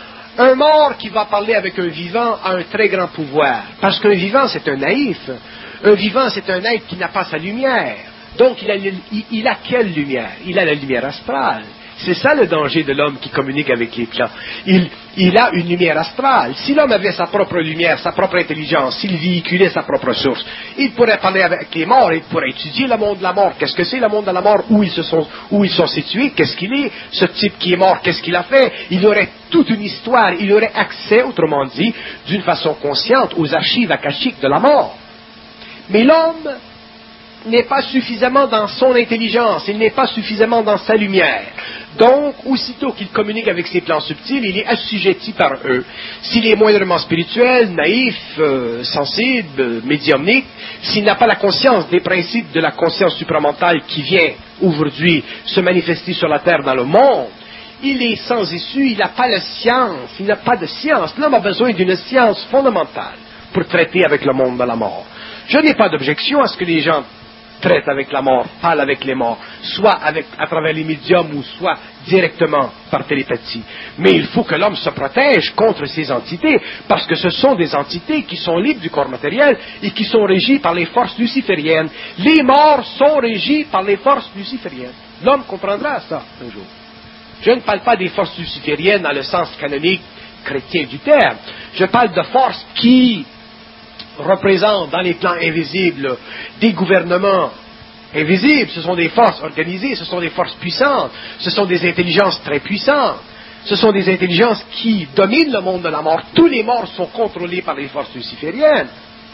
Un mort qui va parler avec un vivant a un très grand pouvoir, parce qu'un vivant, c'est un naïf. Un vivant, c'est un être qui n'a pas sa lumière. Donc, il a, il, il a quelle lumière? Il a la lumière astrale. C'est ça le danger de l'homme qui communique avec les plans. Il, il a une lumière astrale. Si l'homme avait sa propre lumière, sa propre intelligence, s'il véhiculait sa propre source, il pourrait parler avec les morts, il pourrait étudier le monde de la mort. Qu'est-ce que c'est le monde de la mort? Où ils se sont, où ils sont situés? Qu'est-ce qu'il est? Ce type qui est mort, qu'est-ce qu'il a fait? Il aurait toute une histoire. Il aurait accès, autrement dit, d'une façon consciente, aux archives akashiques de la mort. Mais l'homme n'est pas suffisamment dans son intelligence, il n'est pas suffisamment dans sa lumière. Donc, aussitôt qu'il communique avec ces plans subtils, il est assujetti par eux. S'il est moindrement spirituel, naïf, euh, sensible, médiumnique, s'il n'a pas la conscience des principes de la conscience supramentale qui vient aujourd'hui se manifester sur la terre dans le monde, il est sans issue, il n'a pas la science, il n'a pas de science. L'homme a besoin d'une science fondamentale pour traiter avec le monde de la mort. Je n'ai pas d'objection à ce que les gens traitent avec la mort, parlent avec les morts, soit avec, à travers les médiums ou soit directement par télépathie. Mais il faut que l'homme se protège contre ces entités, parce que ce sont des entités qui sont libres du corps matériel et qui sont régies par les forces lucifériennes. Les morts sont régis par les forces lucifériennes. L'homme comprendra ça un jour. Je ne parle pas des forces lucifériennes dans le sens canonique chrétien du terme. Je parle de forces qui représentent dans les plans invisibles des gouvernements invisibles. Ce sont des forces organisées, ce sont des forces puissantes, ce sont des intelligences très puissantes, ce sont des intelligences qui dominent le monde de la mort. Tous les morts sont contrôlés par les forces lucifériennes.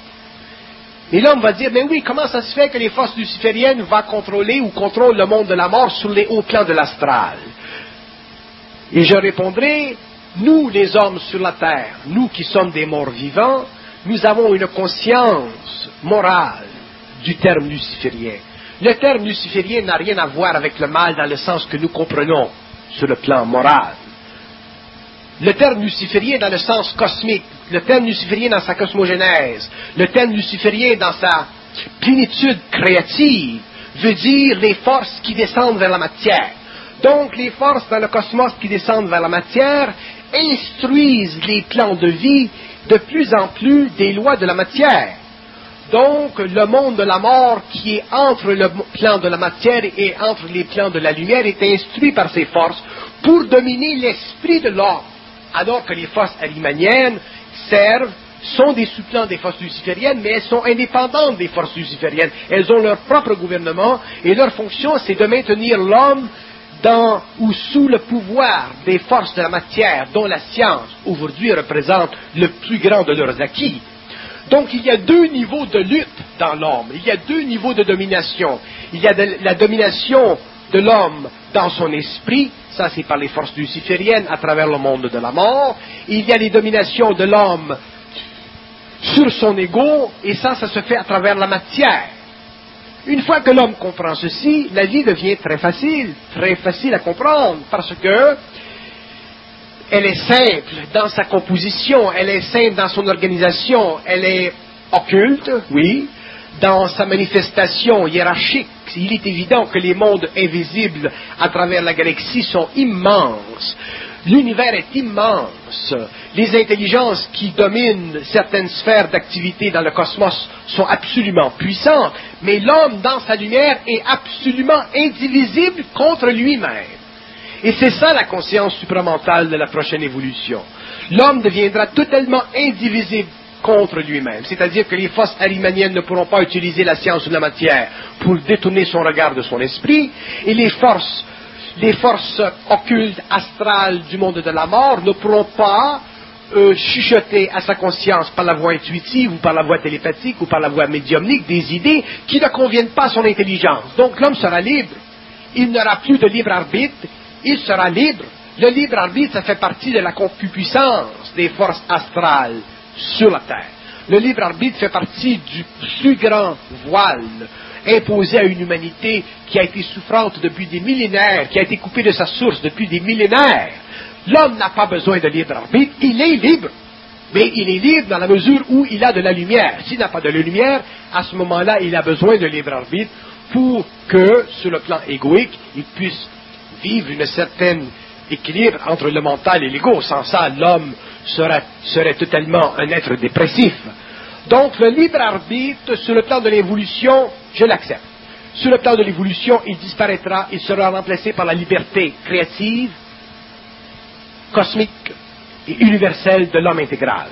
Et l'homme va dire, mais oui, comment ça se fait que les forces lucifériennes vont contrôler ou contrôlent le monde de la mort sur les hauts plans de l'astral? Et je répondrai, nous les hommes sur la terre, nous qui sommes des morts vivants, nous avons une conscience morale du terme luciférien. Le terme luciférien n'a rien à voir avec le mal dans le sens que nous comprenons sur le plan moral. Le terme luciférien dans le sens cosmique, le terme luciférien dans sa cosmogénèse, le terme luciférien dans sa plénitude créative, veut dire les forces qui descendent vers la matière. Donc les forces dans le cosmos qui descendent vers la matière instruisent les plans de vie de plus en plus des lois de la matière. Donc, le monde de la mort qui est entre le plan de la matière et entre les plans de la lumière est instruit par ces forces pour dominer l'esprit de l'homme, alors que les forces arimaniennes servent, sont des sous-plans des forces lucifériennes, mais elles sont indépendantes des forces lucifériennes. Elles ont leur propre gouvernement et leur fonction, c'est de maintenir l'homme dans ou sous le pouvoir des forces de la matière, dont la science, aujourd'hui, représente le plus grand de leurs acquis. Donc, il y a deux niveaux de lutte dans l'homme. Il y a deux niveaux de domination. Il y a de, la domination de l'homme dans son esprit, ça c'est par les forces lucifériennes à travers le monde de la mort. Et il y a les dominations de l'homme sur son ego, et ça, ça se fait à travers la matière. Une fois que l'homme comprend ceci, la vie devient très facile, très facile à comprendre, parce que elle est simple dans sa composition, elle est simple dans son organisation, elle est occulte, oui, dans sa manifestation hiérarchique. Il est évident que les mondes invisibles à travers la galaxie sont immenses. L'univers est immense. Les intelligences qui dominent certaines sphères d'activité dans le cosmos sont absolument puissantes, mais l'homme, dans sa lumière, est absolument indivisible contre lui-même. Et c'est ça la conscience supramentale de la prochaine évolution. L'homme deviendra totalement indivisible contre lui-même. C'est-à-dire que les forces arimaniennes ne pourront pas utiliser la science de la matière pour détourner son regard de son esprit, et les forces Les forces occultes, astrales du monde de la mort ne pourront pas euh, chuchoter à sa conscience par la voie intuitive ou par la voie télépathique ou par la voie médiumnique des idées qui ne conviennent pas à son intelligence. Donc l'homme sera libre. Il n'aura plus de libre arbitre, il sera libre. Le libre arbitre, ça fait partie de la concupiscence des forces astrales sur la terre. Le libre arbitre fait partie du plus grand voile imposé à une humanité qui a été souffrante depuis des millénaires, qui a été coupée de sa source depuis des millénaires. L'homme n'a pas besoin de libre arbitre, il est libre. Mais il est libre dans la mesure où il a de la lumière. S'il n'a pas de la lumière, à ce moment-là, il a besoin de libre arbitre pour que, sur le plan égoïque, il puisse vivre une certaine équilibre entre le mental et l'ego. Sans ça, l'homme serait, serait totalement un être dépressif. Donc, le libre arbitre, sur le plan de l'évolution, je l'accepte. Sur le plan de l'évolution, il disparaîtra, il sera remplacé par la liberté créative, cosmique et universelle de l'homme intégral.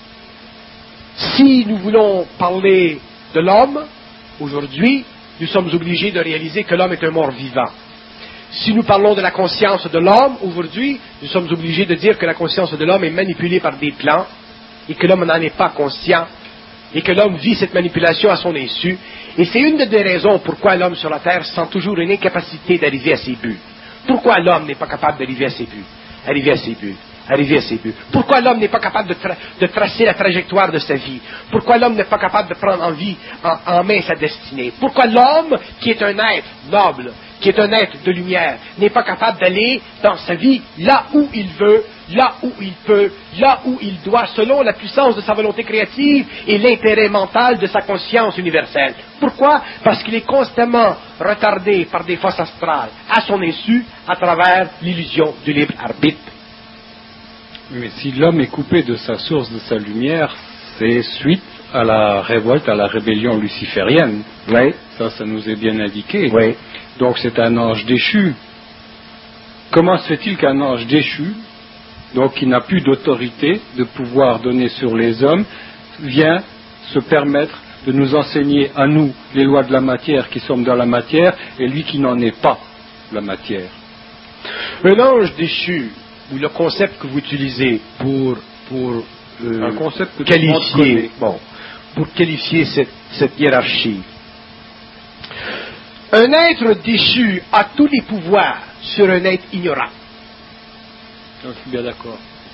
Si nous voulons parler de l'homme, aujourd'hui, nous sommes obligés de réaliser que l'homme est un mort vivant. Si nous parlons de la conscience de l'homme, aujourd'hui, nous sommes obligés de dire que la conscience de l'homme est manipulée par des plans et que l'homme n'en est pas conscient et que l'homme vit cette manipulation à son insu. Et c'est une des raisons pourquoi l'homme sur la Terre sent toujours une incapacité d'arriver à ses buts. Pourquoi l'homme n'est pas capable d'arriver à ses buts, arriver à ses buts, arriver à ses buts. Pourquoi l'homme n'est pas capable de, tra- de tracer la trajectoire de sa vie. Pourquoi l'homme n'est pas capable de prendre en, vie, en, en main sa destinée. Pourquoi l'homme, qui est un être noble, qui est un être de lumière, n'est pas capable d'aller dans sa vie là où il veut, là où il peut, là où il doit, selon la puissance de sa volonté créative et l'intérêt mental de sa conscience universelle. Pourquoi? Parce qu'il est constamment retardé par des forces astrales, à son insu, à travers l'illusion du libre arbitre. Mais si l'homme est coupé de sa source, de sa lumière, c'est suite à la révolte, à la rébellion luciférienne. Oui. Ça, ça nous est bien indiqué. Oui. Donc c'est un ange déchu. Comment se fait-il qu'un ange déchu, donc qui n'a plus d'autorité, de pouvoir donner sur les hommes, vient se permettre de nous enseigner à nous les lois de la matière qui sommes dans la matière, et lui qui n'en est pas la matière? Un ange déchu, ou le concept que vous utilisez pour, pour euh, un concept que qualifier, bon, pour qualifier cette, cette hiérarchie. Un être déchu a tous les pouvoirs sur un être ignorant. Je suis bien d'accord.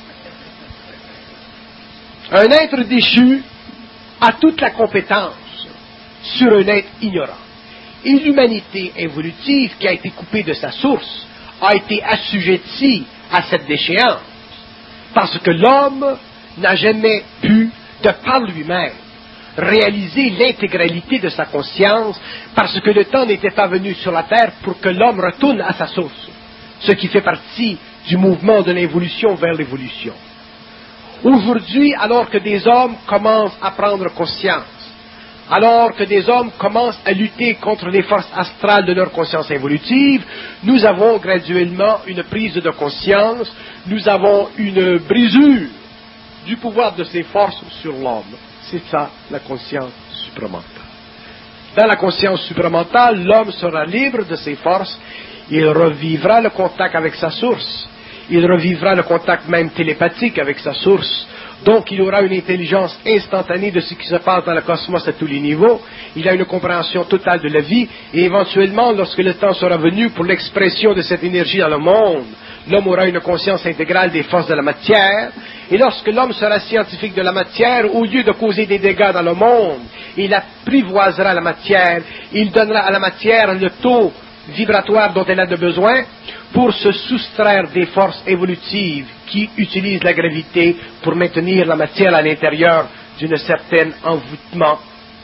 Un être déchu a toute la compétence sur un être ignorant. Et l'humanité évolutive qui a été coupée de sa source a été assujettie à cette déchéance. Parce que l'homme n'a jamais pu, de par lui-même, réaliser l'intégralité de sa conscience, parce que le temps n'était pas venu sur la terre pour que l'homme retourne à sa source, ce qui fait partie du mouvement de l'évolution vers l'évolution. Aujourd'hui, alors que des hommes commencent à prendre conscience, alors que des hommes commencent à lutter contre les forces astrales de leur conscience évolutive, nous avons graduellement une prise de conscience, nous avons une brisure du pouvoir de ces forces sur l'homme. C'est ça, la conscience supramentale. Dans la conscience supramentale, l'homme sera libre de ses forces, il revivra le contact avec sa source, il revivra le contact même télépathique avec sa source, donc il aura une intelligence instantanée de ce qui se passe dans le cosmos à tous les niveaux, il a une compréhension totale de la vie, et éventuellement, lorsque le temps sera venu pour l'expression de cette énergie dans le monde, l'homme aura une conscience intégrale des forces de la matière, et lorsque l'homme sera scientifique de la matière, au lieu de causer des dégâts dans le monde, il apprivoisera la matière, il donnera à la matière le taux vibratoire dont elle a de besoin pour se soustraire des forces évolutives qui utilisent la gravité pour maintenir la matière à l'intérieur d'un certain envoûtement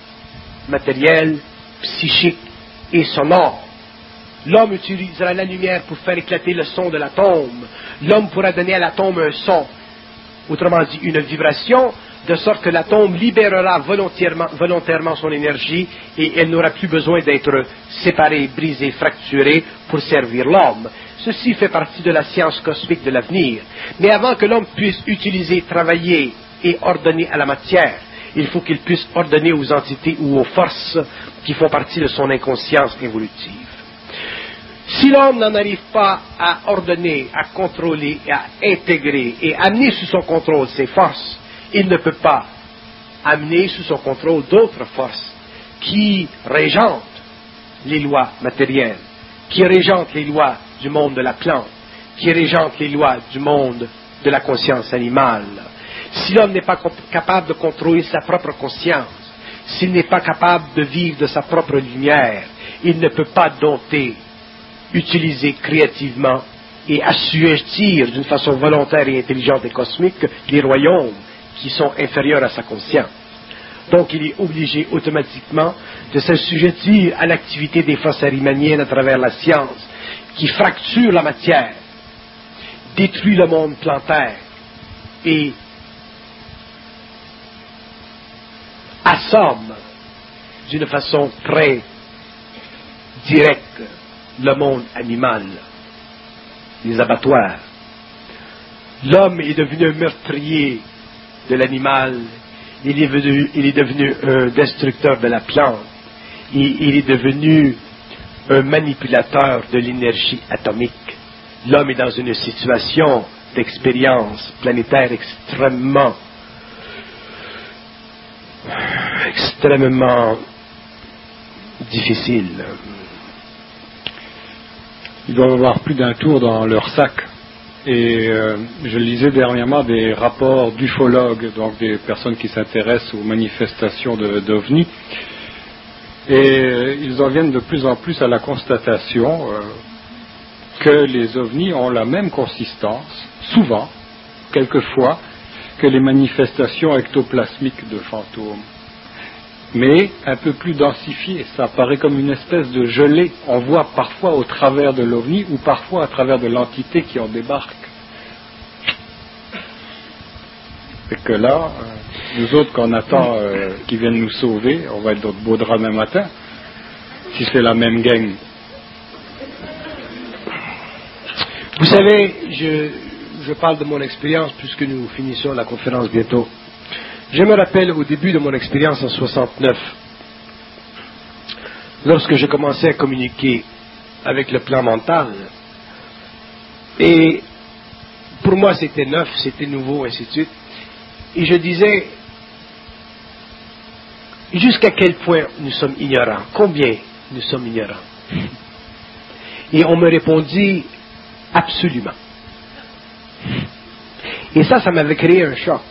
matériel, psychique et sonore. L'homme utilisera la lumière pour faire éclater le son de l'atome. L'homme pourra donner à l'atome un son, autrement dit une vibration, de sorte que l'atome libérera volontairement, volontairement son énergie et elle n'aura plus besoin d'être séparée, brisée, fracturée pour servir l'homme. Ceci fait partie de la science cosmique de l'avenir. Mais avant que l'homme puisse utiliser, travailler et ordonner à la matière, il faut qu'il puisse ordonner aux entités ou aux forces qui font partie de son inconscience évolutive. Si l'homme n'en arrive pas à ordonner, à contrôler, à intégrer et amener sous son contrôle ses forces, il ne peut pas amener sous son contrôle d'autres forces qui régentent les lois matérielles, qui régentent les lois du monde de la plante, qui régentent les lois du monde de la conscience animale. Si l'homme n'est pas capable de contrôler sa propre conscience, s'il n'est pas capable de vivre de sa propre lumière, il ne peut pas dompter, utiliser créativement et assujettir d'une façon volontaire et intelligente et cosmique les royaumes qui sont inférieurs à sa conscience. Donc il est obligé automatiquement de s'assujettir à l'activité des forces arimaniennes à travers la science, qui fracture la matière, détruit le monde plantaire et assomme d'une façon très directe le monde animal, les abattoirs. L'homme est devenu un meurtrier de l'animal, il est, venu, il est devenu un destructeur de la plante, et il est devenu un manipulateur de l'énergie atomique. L'homme est dans une situation d'expérience planétaire extrêmement, extrêmement difficile. Ils doivent avoir plus d'un tour dans leur sac. Et euh, je lisais dernièrement des rapports d'ufologues, donc des personnes qui s'intéressent aux manifestations de, d'ovnis, Et euh, ils en viennent de plus en plus à la constatation euh, que les ovnis ont la même consistance, souvent, quelquefois, que les manifestations ectoplasmiques de fantômes. Mais un peu plus densifié, ça paraît comme une espèce de gelée. On voit parfois au travers de l'ovni ou parfois à travers de l'entité qui en débarque. Et que là, euh, nous autres qu'on attend euh, qu'ils viennent nous sauver, on va être dans de beaux draps demain matin, si c'est la même gang. Vous savez, je, je parle de mon expérience puisque nous finissons la conférence bientôt. Je me rappelle au début de mon expérience en soixante-neuf, lorsque je commençais à communiquer avec le plan mental, et pour moi c'était neuf, c'était nouveau, ainsi de suite, et je disais jusqu'à quel point nous sommes ignorants, combien nous sommes ignorants. Et on me répondit absolument. Et ça, ça m'avait créé un choc.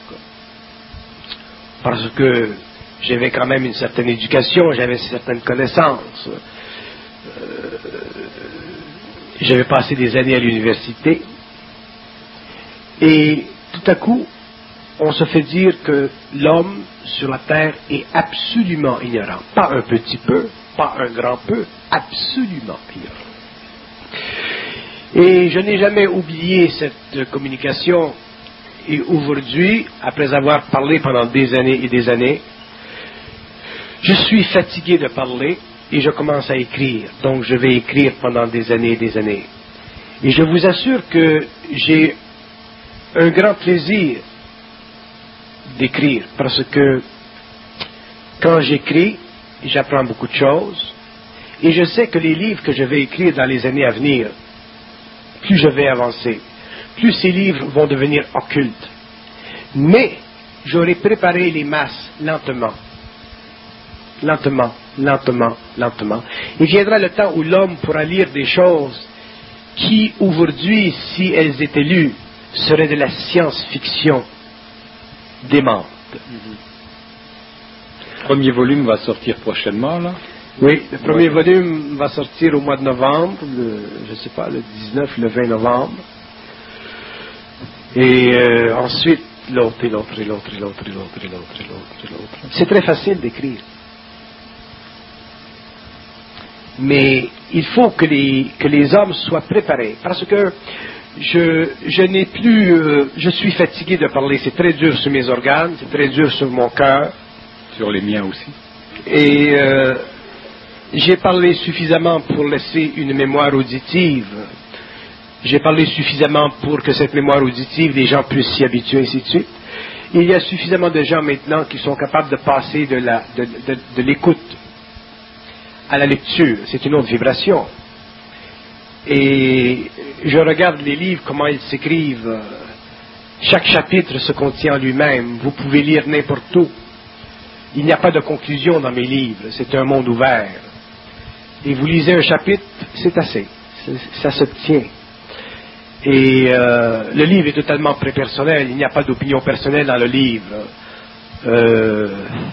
Parce que j'avais quand même une certaine éducation, j'avais certaines connaissances. Euh, j'avais passé des années à l'université. Et tout à coup, on se fait dire que l'homme sur la terre est absolument ignorant. Pas un petit peu, pas un grand peu, absolument ignorant. Et je n'ai jamais oublié cette communication. Et aujourd'hui, après avoir parlé pendant des années et des années, je suis fatigué de parler et je commence à écrire. Donc je vais écrire pendant des années et des années. Et je vous assure que j'ai un grand plaisir d'écrire parce que quand j'écris, j'apprends beaucoup de choses et je sais que les livres que je vais écrire dans les années à venir, plus je vais avancer, plus ces livres vont devenir occultes. Mais j'aurai préparé les masses lentement, lentement, lentement, lentement. Il viendra le temps où l'homme pourra lire des choses qui, aujourd'hui, si elles étaient lues, seraient de la science-fiction démente. Le premier volume va sortir prochainement, là? Oui, le premier ouais. volume va sortir au mois de novembre, le, je ne sais pas, le dix-neuf, le vingt novembre. Et euh, ensuite, l'autre, et l'autre, et l'autre, et l'autre, et l'autre, et l'autre, et l'autre, et l'autre. C'est très facile d'écrire. Mais il faut que les, que les hommes soient préparés. Parce que je, je n'ai plus... Euh, je suis fatigué de parler. C'est très dur sur mes organes, c'est très dur sur mon cœur. Sur les miens aussi. Et euh, j'ai parlé suffisamment pour laisser une mémoire auditive. J'ai parlé suffisamment pour que cette mémoire auditive, les gens puissent s'y habituer, ainsi de suite. Il y a suffisamment de gens maintenant qui sont capables de passer de, la, de, de, de l'écoute à la lecture. C'est une autre vibration. Et je regarde les livres, comment ils s'écrivent. Chaque chapitre se contient en lui-même. Vous pouvez lire n'importe où. Il n'y a pas de conclusion dans mes livres. C'est un monde ouvert. Et vous lisez un chapitre, c'est assez. Ça se tient. Et euh, le livre est totalement prépersonnel, il n'y a pas d'opinion personnelle dans le livre. Euh,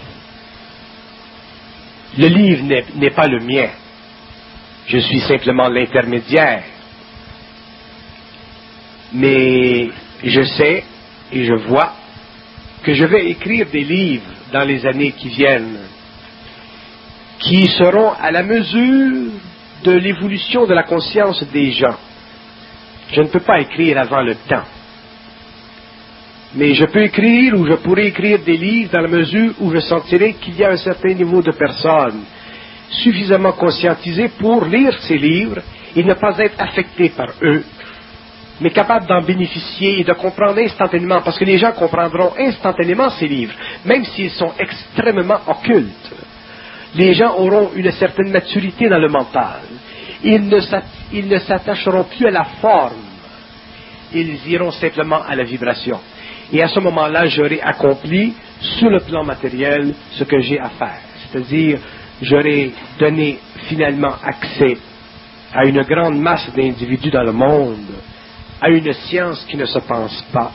le livre n'est, n'est pas le mien. Je suis simplement l'intermédiaire. Mais je sais et je vois que je vais écrire des livres dans les années qui viennent qui seront à la mesure de l'évolution de la conscience des gens. Je ne peux pas écrire avant le temps. Mais je peux écrire ou je pourrais écrire des livres dans la mesure où je sentirai qu'il y a un certain niveau de personnes suffisamment conscientisées pour lire ces livres et ne pas être affectées par eux, mais capables d'en bénéficier et de comprendre instantanément, parce que les gens comprendront instantanément ces livres, même s'ils sont extrêmement occultes. Les gens auront une certaine maturité dans le mental. Ils ne, ils ne s'attacheront plus à la forme. Ils iront simplement à la vibration. Et à ce moment-là, j'aurai accompli, sur le plan matériel, ce que j'ai à faire. C'est-à-dire, j'aurai donné finalement accès à une grande masse d'individus dans le monde, à une science qui ne se pense pas,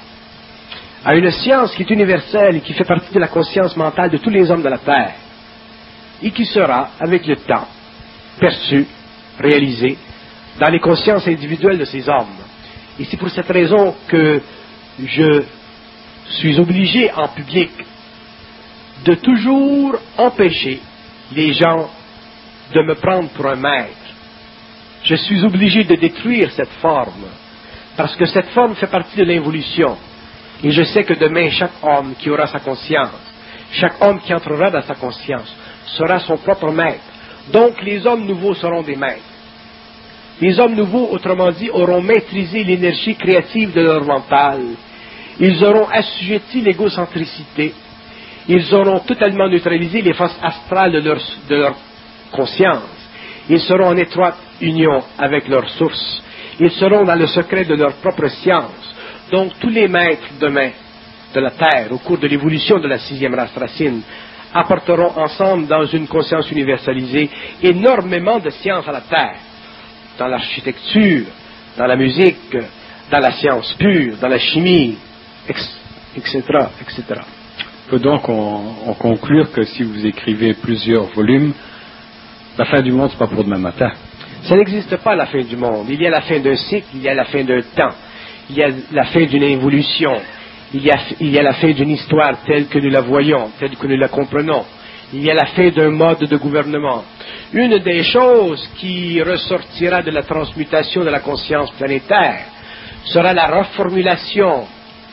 à une science qui est universelle et qui fait partie de la conscience mentale de tous les hommes de la Terre. et qui sera, avec le temps, perçu, réalisé dans les consciences individuelles de ces hommes. Et c'est pour cette raison que je suis obligé en public de toujours empêcher les gens de me prendre pour un maître. Je suis obligé de détruire cette forme, parce que cette forme fait partie de l'évolution. Et je sais que demain, chaque homme qui aura sa conscience, chaque homme qui entrera dans sa conscience, sera son propre maître. Donc les hommes nouveaux seront des maîtres. Les hommes nouveaux, autrement dit, auront maîtrisé l'énergie créative de leur mental. Ils auront assujetti l'égocentricité. Ils auront totalement neutralisé les forces astrales de leur, de leur conscience. Ils seront en étroite union avec leur source. Ils seront dans le secret de leur propre science. Donc tous les maîtres demain de la Terre, au cours de l'évolution de la sixième race racine, apporteront ensemble dans une conscience universalisée énormément de sciences à la Terre, dans l'architecture, dans la musique, dans la science pure, dans la chimie, et cetera, et cetera. On peut donc en, en conclure que si vous écrivez plusieurs volumes, la fin du monde, c'est pas pour demain matin. Ça n'existe pas la fin du monde. Il y a la fin d'un cycle, il y a la fin d'un temps, il y a la fin d'une évolution, il y a, il y a la fin d'une histoire telle que nous la voyons, telle que nous la comprenons. Il y a la fin d'un mode de gouvernement. Une des choses qui ressortira de la transmutation de la conscience planétaire sera la reformulation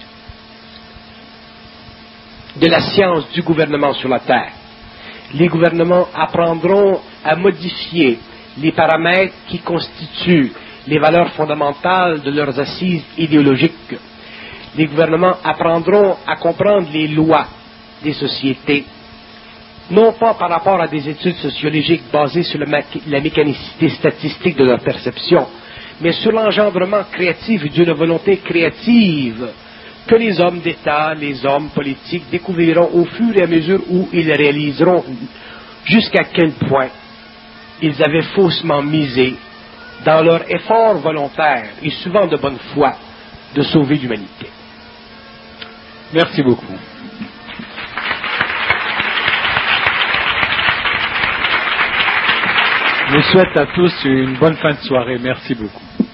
de la science du gouvernement sur la Terre. Les gouvernements apprendront à modifier les paramètres qui constituent les valeurs fondamentales de leurs assises idéologiques. Les gouvernements apprendront à comprendre les lois des sociétés, non pas par rapport à des études sociologiques basées sur la mécanicité statistique de leur perception, mais sur l'engendrement créatif d'une volonté créative que les hommes d'État, les hommes politiques découvriront au fur et à mesure où ils réaliseront jusqu'à quel point ils avaient faussement misé dans leur effort volontaire et souvent de bonne foi de sauver l'humanité. Merci beaucoup. Je vous souhaite à tous une bonne fin de soirée. Merci beaucoup.